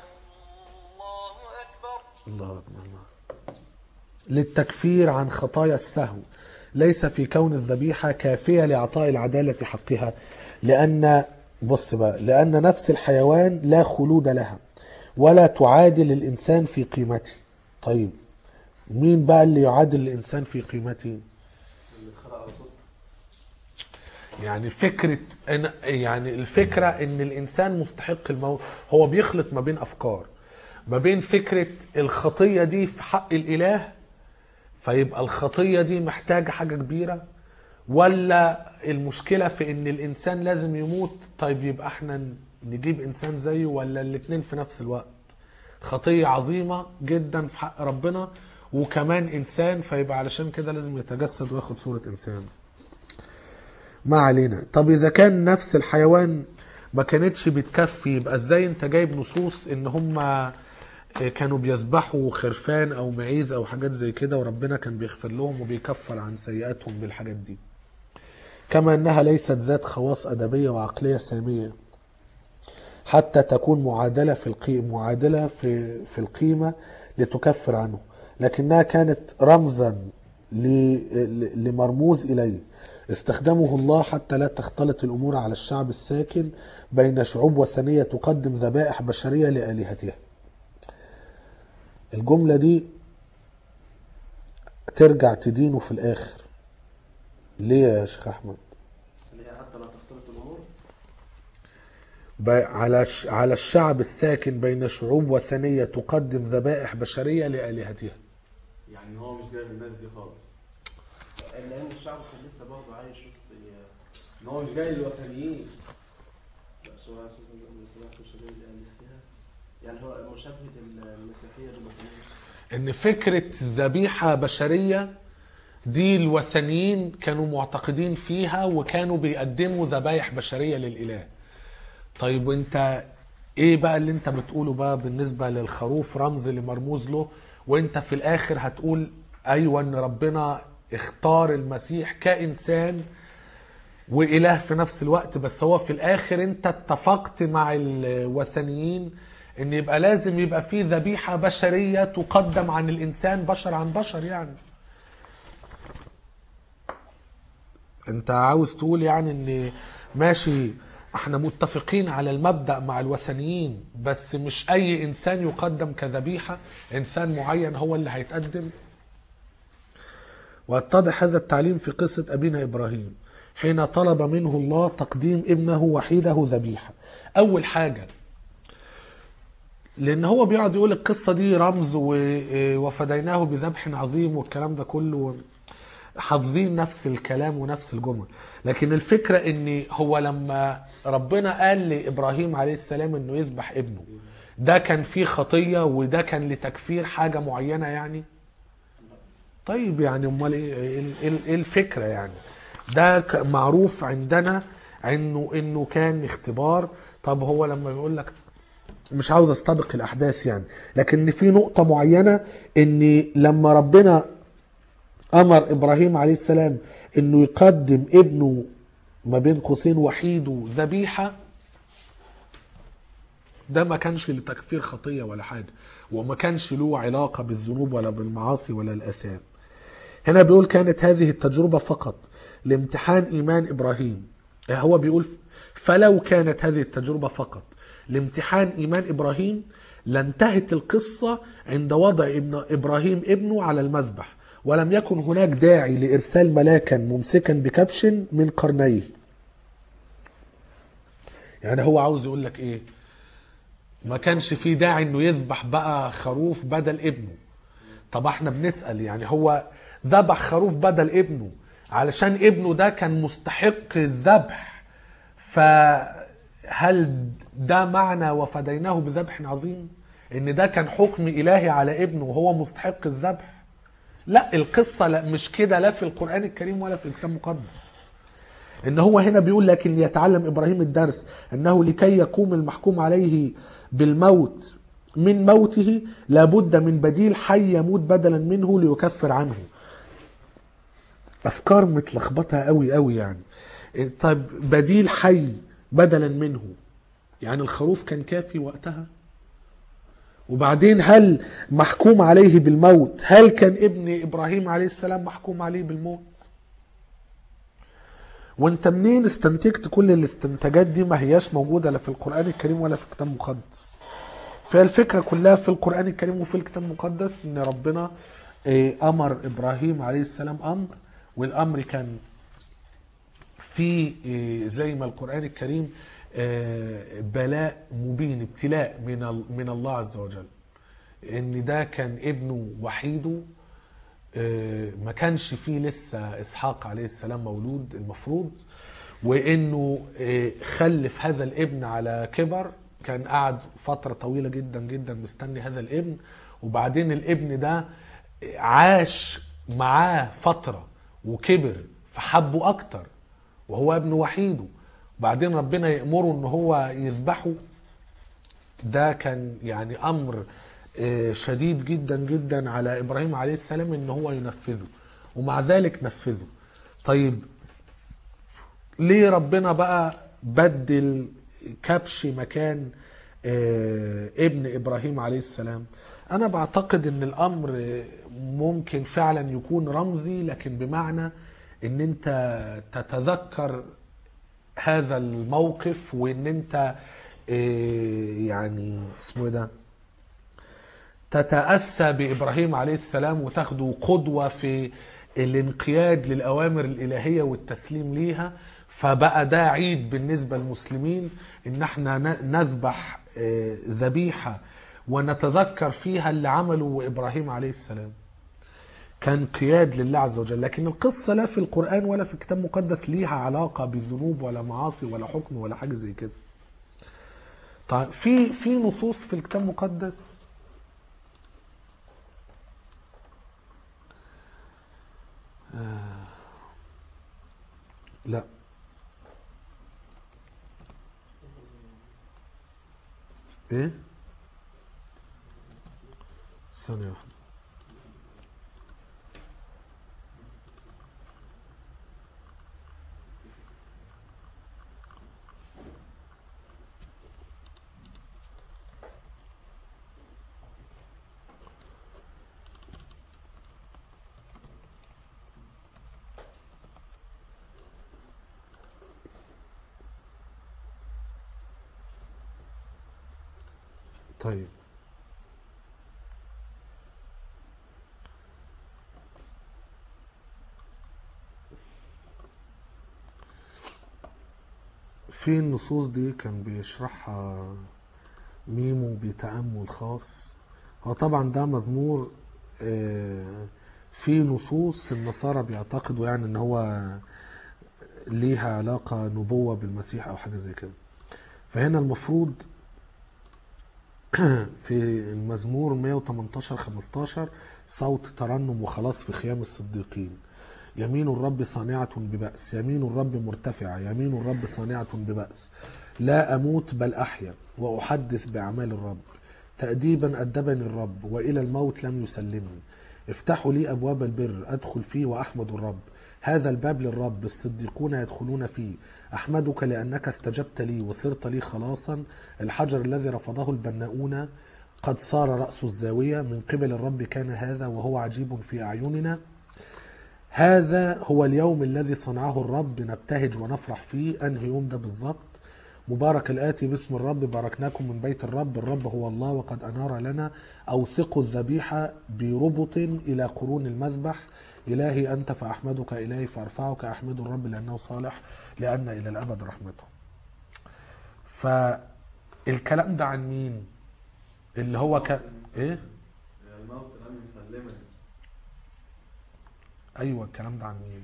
الله أكبر الله للتكفير عن خطايا السهو، ليس في كون الذبيحة كافية لإعطاء العدالة حقها، لأن بص بقى لأن نفس الحيوان لا خلود لها ولا تعادل الإنسان في قيمته. طيب مين بقى اللي يعادل الإنسان في قيمته؟ اللي اتخلق على صوت. يعني فكرة إن يعني الفكرة إن الإنسان مستحق الموت، هو بيخلط ما بين أفكار، ما بين فكرة الخطية دي في حق الإله فيبقى الخطية دي محتاجة حاجة كبيرة، ولا المشكلة في إن الإنسان لازم يموت. طيب يبقى احنا نجيب إنسان زيه، ولا الاتنين في نفس الوقت؟ خطية عظيمة جدا في حق ربنا وكمان إنسان، فيبقى علشان كده لازم يتجسد وياخد صورة إنسان. ما علينا. طب إذا كان نفس الحيوان ما كانتش بتكفي، يبقى إزاي أنت جايب نصوص إن هم كانوا بيذبحوا خرفان أو معيز أو حاجات زي كده وربنا كان بيغفر لهم وبيكفر عن سيئاتهم بالحاجات دي؟ كما أنها ليست ذات خواص أدبية وعقلية سامية حتى تكون معادلة في القيمة معادلة في في القيمة لتكفر عنه، لكنها كانت رمزا لمرموز إليه استخدمه الله حتى لا تختلط الأمور على الشعب الساكن بين شعوب وثنية تقدم ذبائح بشرية لآلهتها. الجملة دي ترجع تدينه في الآخر. ليه يا شيخ أحمد؟ اللي هي حتى لا تختلط الامور على على الشعب الساكن بين شعوب وثنية تقدم ذبائح بشرية لآلهتها. يعني هو مش جاي من الناس دي خالص، لان الشعب كان لسه برضه عايش وسط ان هو مش جاي للوثنيين. يعني هو مشابهة المسيحية بالوثنية، ان فكرة ذبيحة بشرية دي الوثنيين كانوا معتقدين فيها وكانوا بيقدموا ذبايح بشرية للإله. طيب وانت ايه بقى اللي انت بتقوله بقى بالنسبة للخروف رمز لمرموز له، وانت في الاخر هتقول ايوه ان ربنا اختار المسيح كإنسان وإله في نفس الوقت، بس هو في الاخر انت اتفقت مع الوثنيين ان يبقى لازم يبقى فيه ذبيحة بشرية تقدم عن الانسان، بشر عن بشر. يعني انت عاوز تقول يعني ان ماشي احنا متفقين على المبدأ مع الوثنيين، بس مش اي انسان يقدم كذبيحة، انسان معين هو اللي هيتقدم. واتضح هذا التعليم في قصة ابينا ابراهيم حين طلب منه الله تقديم ابنه وحيده ذبيحة. اول حاجة لان هو بيقعد يقول القصة دي رمز وفديناه بذبح عظيم والكلام ده كله، حافظين نفس الكلام ونفس الجمل، لكن الفكرة ان هو لما ربنا قال لإبراهيم عليه السلام انه يذبح ابنه، ده كان فيه خطية وده كان لتكفير حاجة معينة يعني. طيب يعني امال ايه ايه الفكرة يعني؟ ده معروف عندنا انه انه كان اختبار. طب هو لما بيقول لك مش عاوز استبق الاحداث يعني، لكن في نقطة معينة ان لما ربنا امر ابراهيم عليه السلام انه يقدم ابنه ما بين قوسين وحيده ذبيحة، ده ما كانش لتكفير خطية ولا حاجة، وما كانش له علاقة بالذنوب ولا بالمعاصي ولا الآثام. هنا بيقول كانت هذه التجربة فقط لامتحان إيمان إبراهيم. هو بيقول فلو كانت هذه التجربة فقط لامتحان إيمان إبراهيم لانتهت القصة عند وضع ابن إبراهيم ابنه على المذبح، ولم يكن هناك داعي لإرسال ملاكا ممسكا بكبش من قرنيه. يعني هو عاوز يقول لك إيه؟ ما كانش في داعي إنه يذبح بقى خروف بدل ابنه. طب احنا بنسأل يعني هو ذبح خروف بدل ابنه علشان ابنه ده كان مستحق الذبح، فهل ده معنى وفديناه بذبح عظيم ان ده كان حكم الهي على ابنه وهو مستحق الذبح؟ لا، القصة لا مش كده، لا في القرآن الكريم ولا في الكتاب المقدس. ان هو هنا بيقول لكن يتعلم ابراهيم الدرس انه لكي يقوم المحكوم عليه بالموت من موته لابد من بديل حي يموت بدلا منه ليكفر عنه. افكار متلخبطه قوي قوي يعني. طيب بديل حي بدلا منه. يعني الخروف كان كافي وقتها. وبعدين هل محكوم عليه بالموت؟ هل كان ابن إبراهيم عليه السلام محكوم عليه بالموت؟ وانت منين استنتجت كل الاستنتاجات دي؟ ما هياش موجودة لا في القرآن الكريم ولا في الكتاب المقدس. فالفكرة كلها في القرآن الكريم وفي الكتاب المقدس ان ربنا امر ابراهيم عليه السلام امر، والامر كان في زي ما القرآن الكريم بلاء مبين، ابتلاء من من الله عز وجل، ان ده كان ابنه وحيده، ما كانش فيه لسه اسحاق عليه السلام مولود المفروض، وانه خلف هذا الابن على كبر، كان قعد فترة طويلة جدا جدا مستني هذا الابن، وبعدين الابن ده عاش معاه فترة وكبر فحبه اكتر وهو ابن وحيده، وبعدين ربنا يأمره ان هو يذبحه. ده كان يعني امر شديد جدا جدا على ابراهيم عليه السلام ان هو ينفذه، ومع ذلك نفذه. طيب ليه ربنا بقى بدل كبش مكان ابن ابراهيم عليه السلام؟ انا بعتقد ان الامر ممكن فعلا يكون رمزي، لكن بمعنى ان انت تتذكر هذا الموقف، وان انت يعني اسمه ده تتأسى بإبراهيم عليه السلام وتاخده قدوة في الانقياد للأوامر الإلهية والتسليم ليها. فبقى ده عيد بالنسبة للمسلمين ان احنا نذبح ذبيحة ونتذكر فيها اللي عمله إبراهيم عليه السلام، كان قياد لله عز وجل. لكن القصة لا في القرآن ولا في الكتاب المقدس ليها علاقة بالذنوب ولا معاصي ولا حكم ولا حاجة زي كده. طيب في في نصوص في الكتاب المقدس آه لا ايه ثانية واحدة. طيب في النصوص دي كان بيشرحها ميمو بتأمل خاص. هو طبعا ده مزمور في نصوص النصارى بيعتقدوا يعني ان هو ليها علاقة نبوة بالمسيح او حاجة زي كده. فهنا المفروض في المزمور مية وتمنتاشر خمستاشر صوت ترنم وخلاص في خيام الصديقين. يمين الرب صانعة ببأس، يمين الرب مرتفعة، يمين الرب صانعة ببأس، لا أموت بل أحيا وأحدث بأعمال الرب. تأديبا أدبني الرب وإلى الموت لم يسلمني. افتحوا لي أبواب البر أدخل فيه وأحمد الرب. هذا الباب للرب الصديقون يدخلون فيه. أحمدك لأنك استجبت لي وصرت لي خلاصا. الحجر الذي رفضه البناؤون قد صار رأس الزاوية. من قبل الرب كان هذا وهو عجيب في أعيننا. هذا هو اليوم الذي صنعه الرب نبتهج ونفرح فيه. أنهي يوم ده بالظبط؟ مبارك الآتي باسم الرب، باركناكم من بيت الرب. الرب هو الله وقد أنار لنا. أوثقوا الذبيحة بربط إلى قرون المذبح. إلهي أنت فأحمدك، إلهي فأرفعك. أحمد الرب لأنه صالح، لأن إلى الأبد رحمته. فالكلام ده عن مين؟ اللي هو كان إيه؟ الموت لم يسلمني. أيوة الكلام ده عن مين؟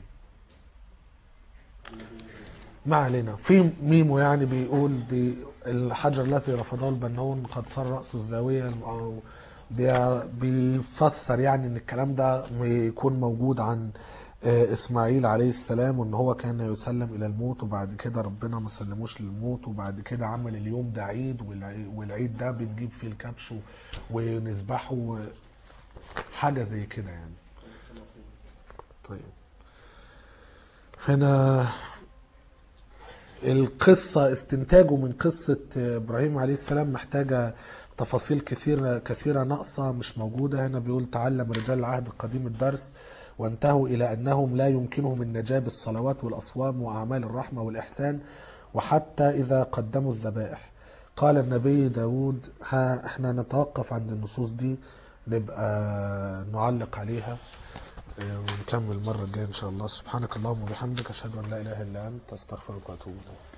ما علينا. في ميمو يعني بيقول بالحجر الذي رفضه البناؤون قد صار رأس الزاوية، أو بيفسر يعني ان الكلام ده يكون موجود عن اسماعيل عليه السلام، وان هو كان يسلم الى الموت وبعد كده ربنا ما سلموش للموت، وبعد كده عمل اليوم ده عيد، والعيد ده بنجيب فيه الكبش ونذبحه، حاجة زي كده يعني. طيب هنا القصة استنتاجه من قصة إبراهيم عليه السلام محتاجة تفاصيل كثيرة كثيرة ناقصة مش موجودة هنا. بيقول تعلم رجال العهد القديم الدرس وانتهوا إلى أنهم لا يمكنهم النجاة بالصلوات والأصوام وأعمال الرحمة والإحسان وحتى إذا قدموا الذبائح. قال النبي داود. ها احنا نتوقف عند النصوص دي، نبقى نعلق عليها ونكمل المرة الجاية إن شاء الله. سبحانك اللهم وبحمدك أشهد أن لا إله إلا أنت أستغفرك وأتوب إليك.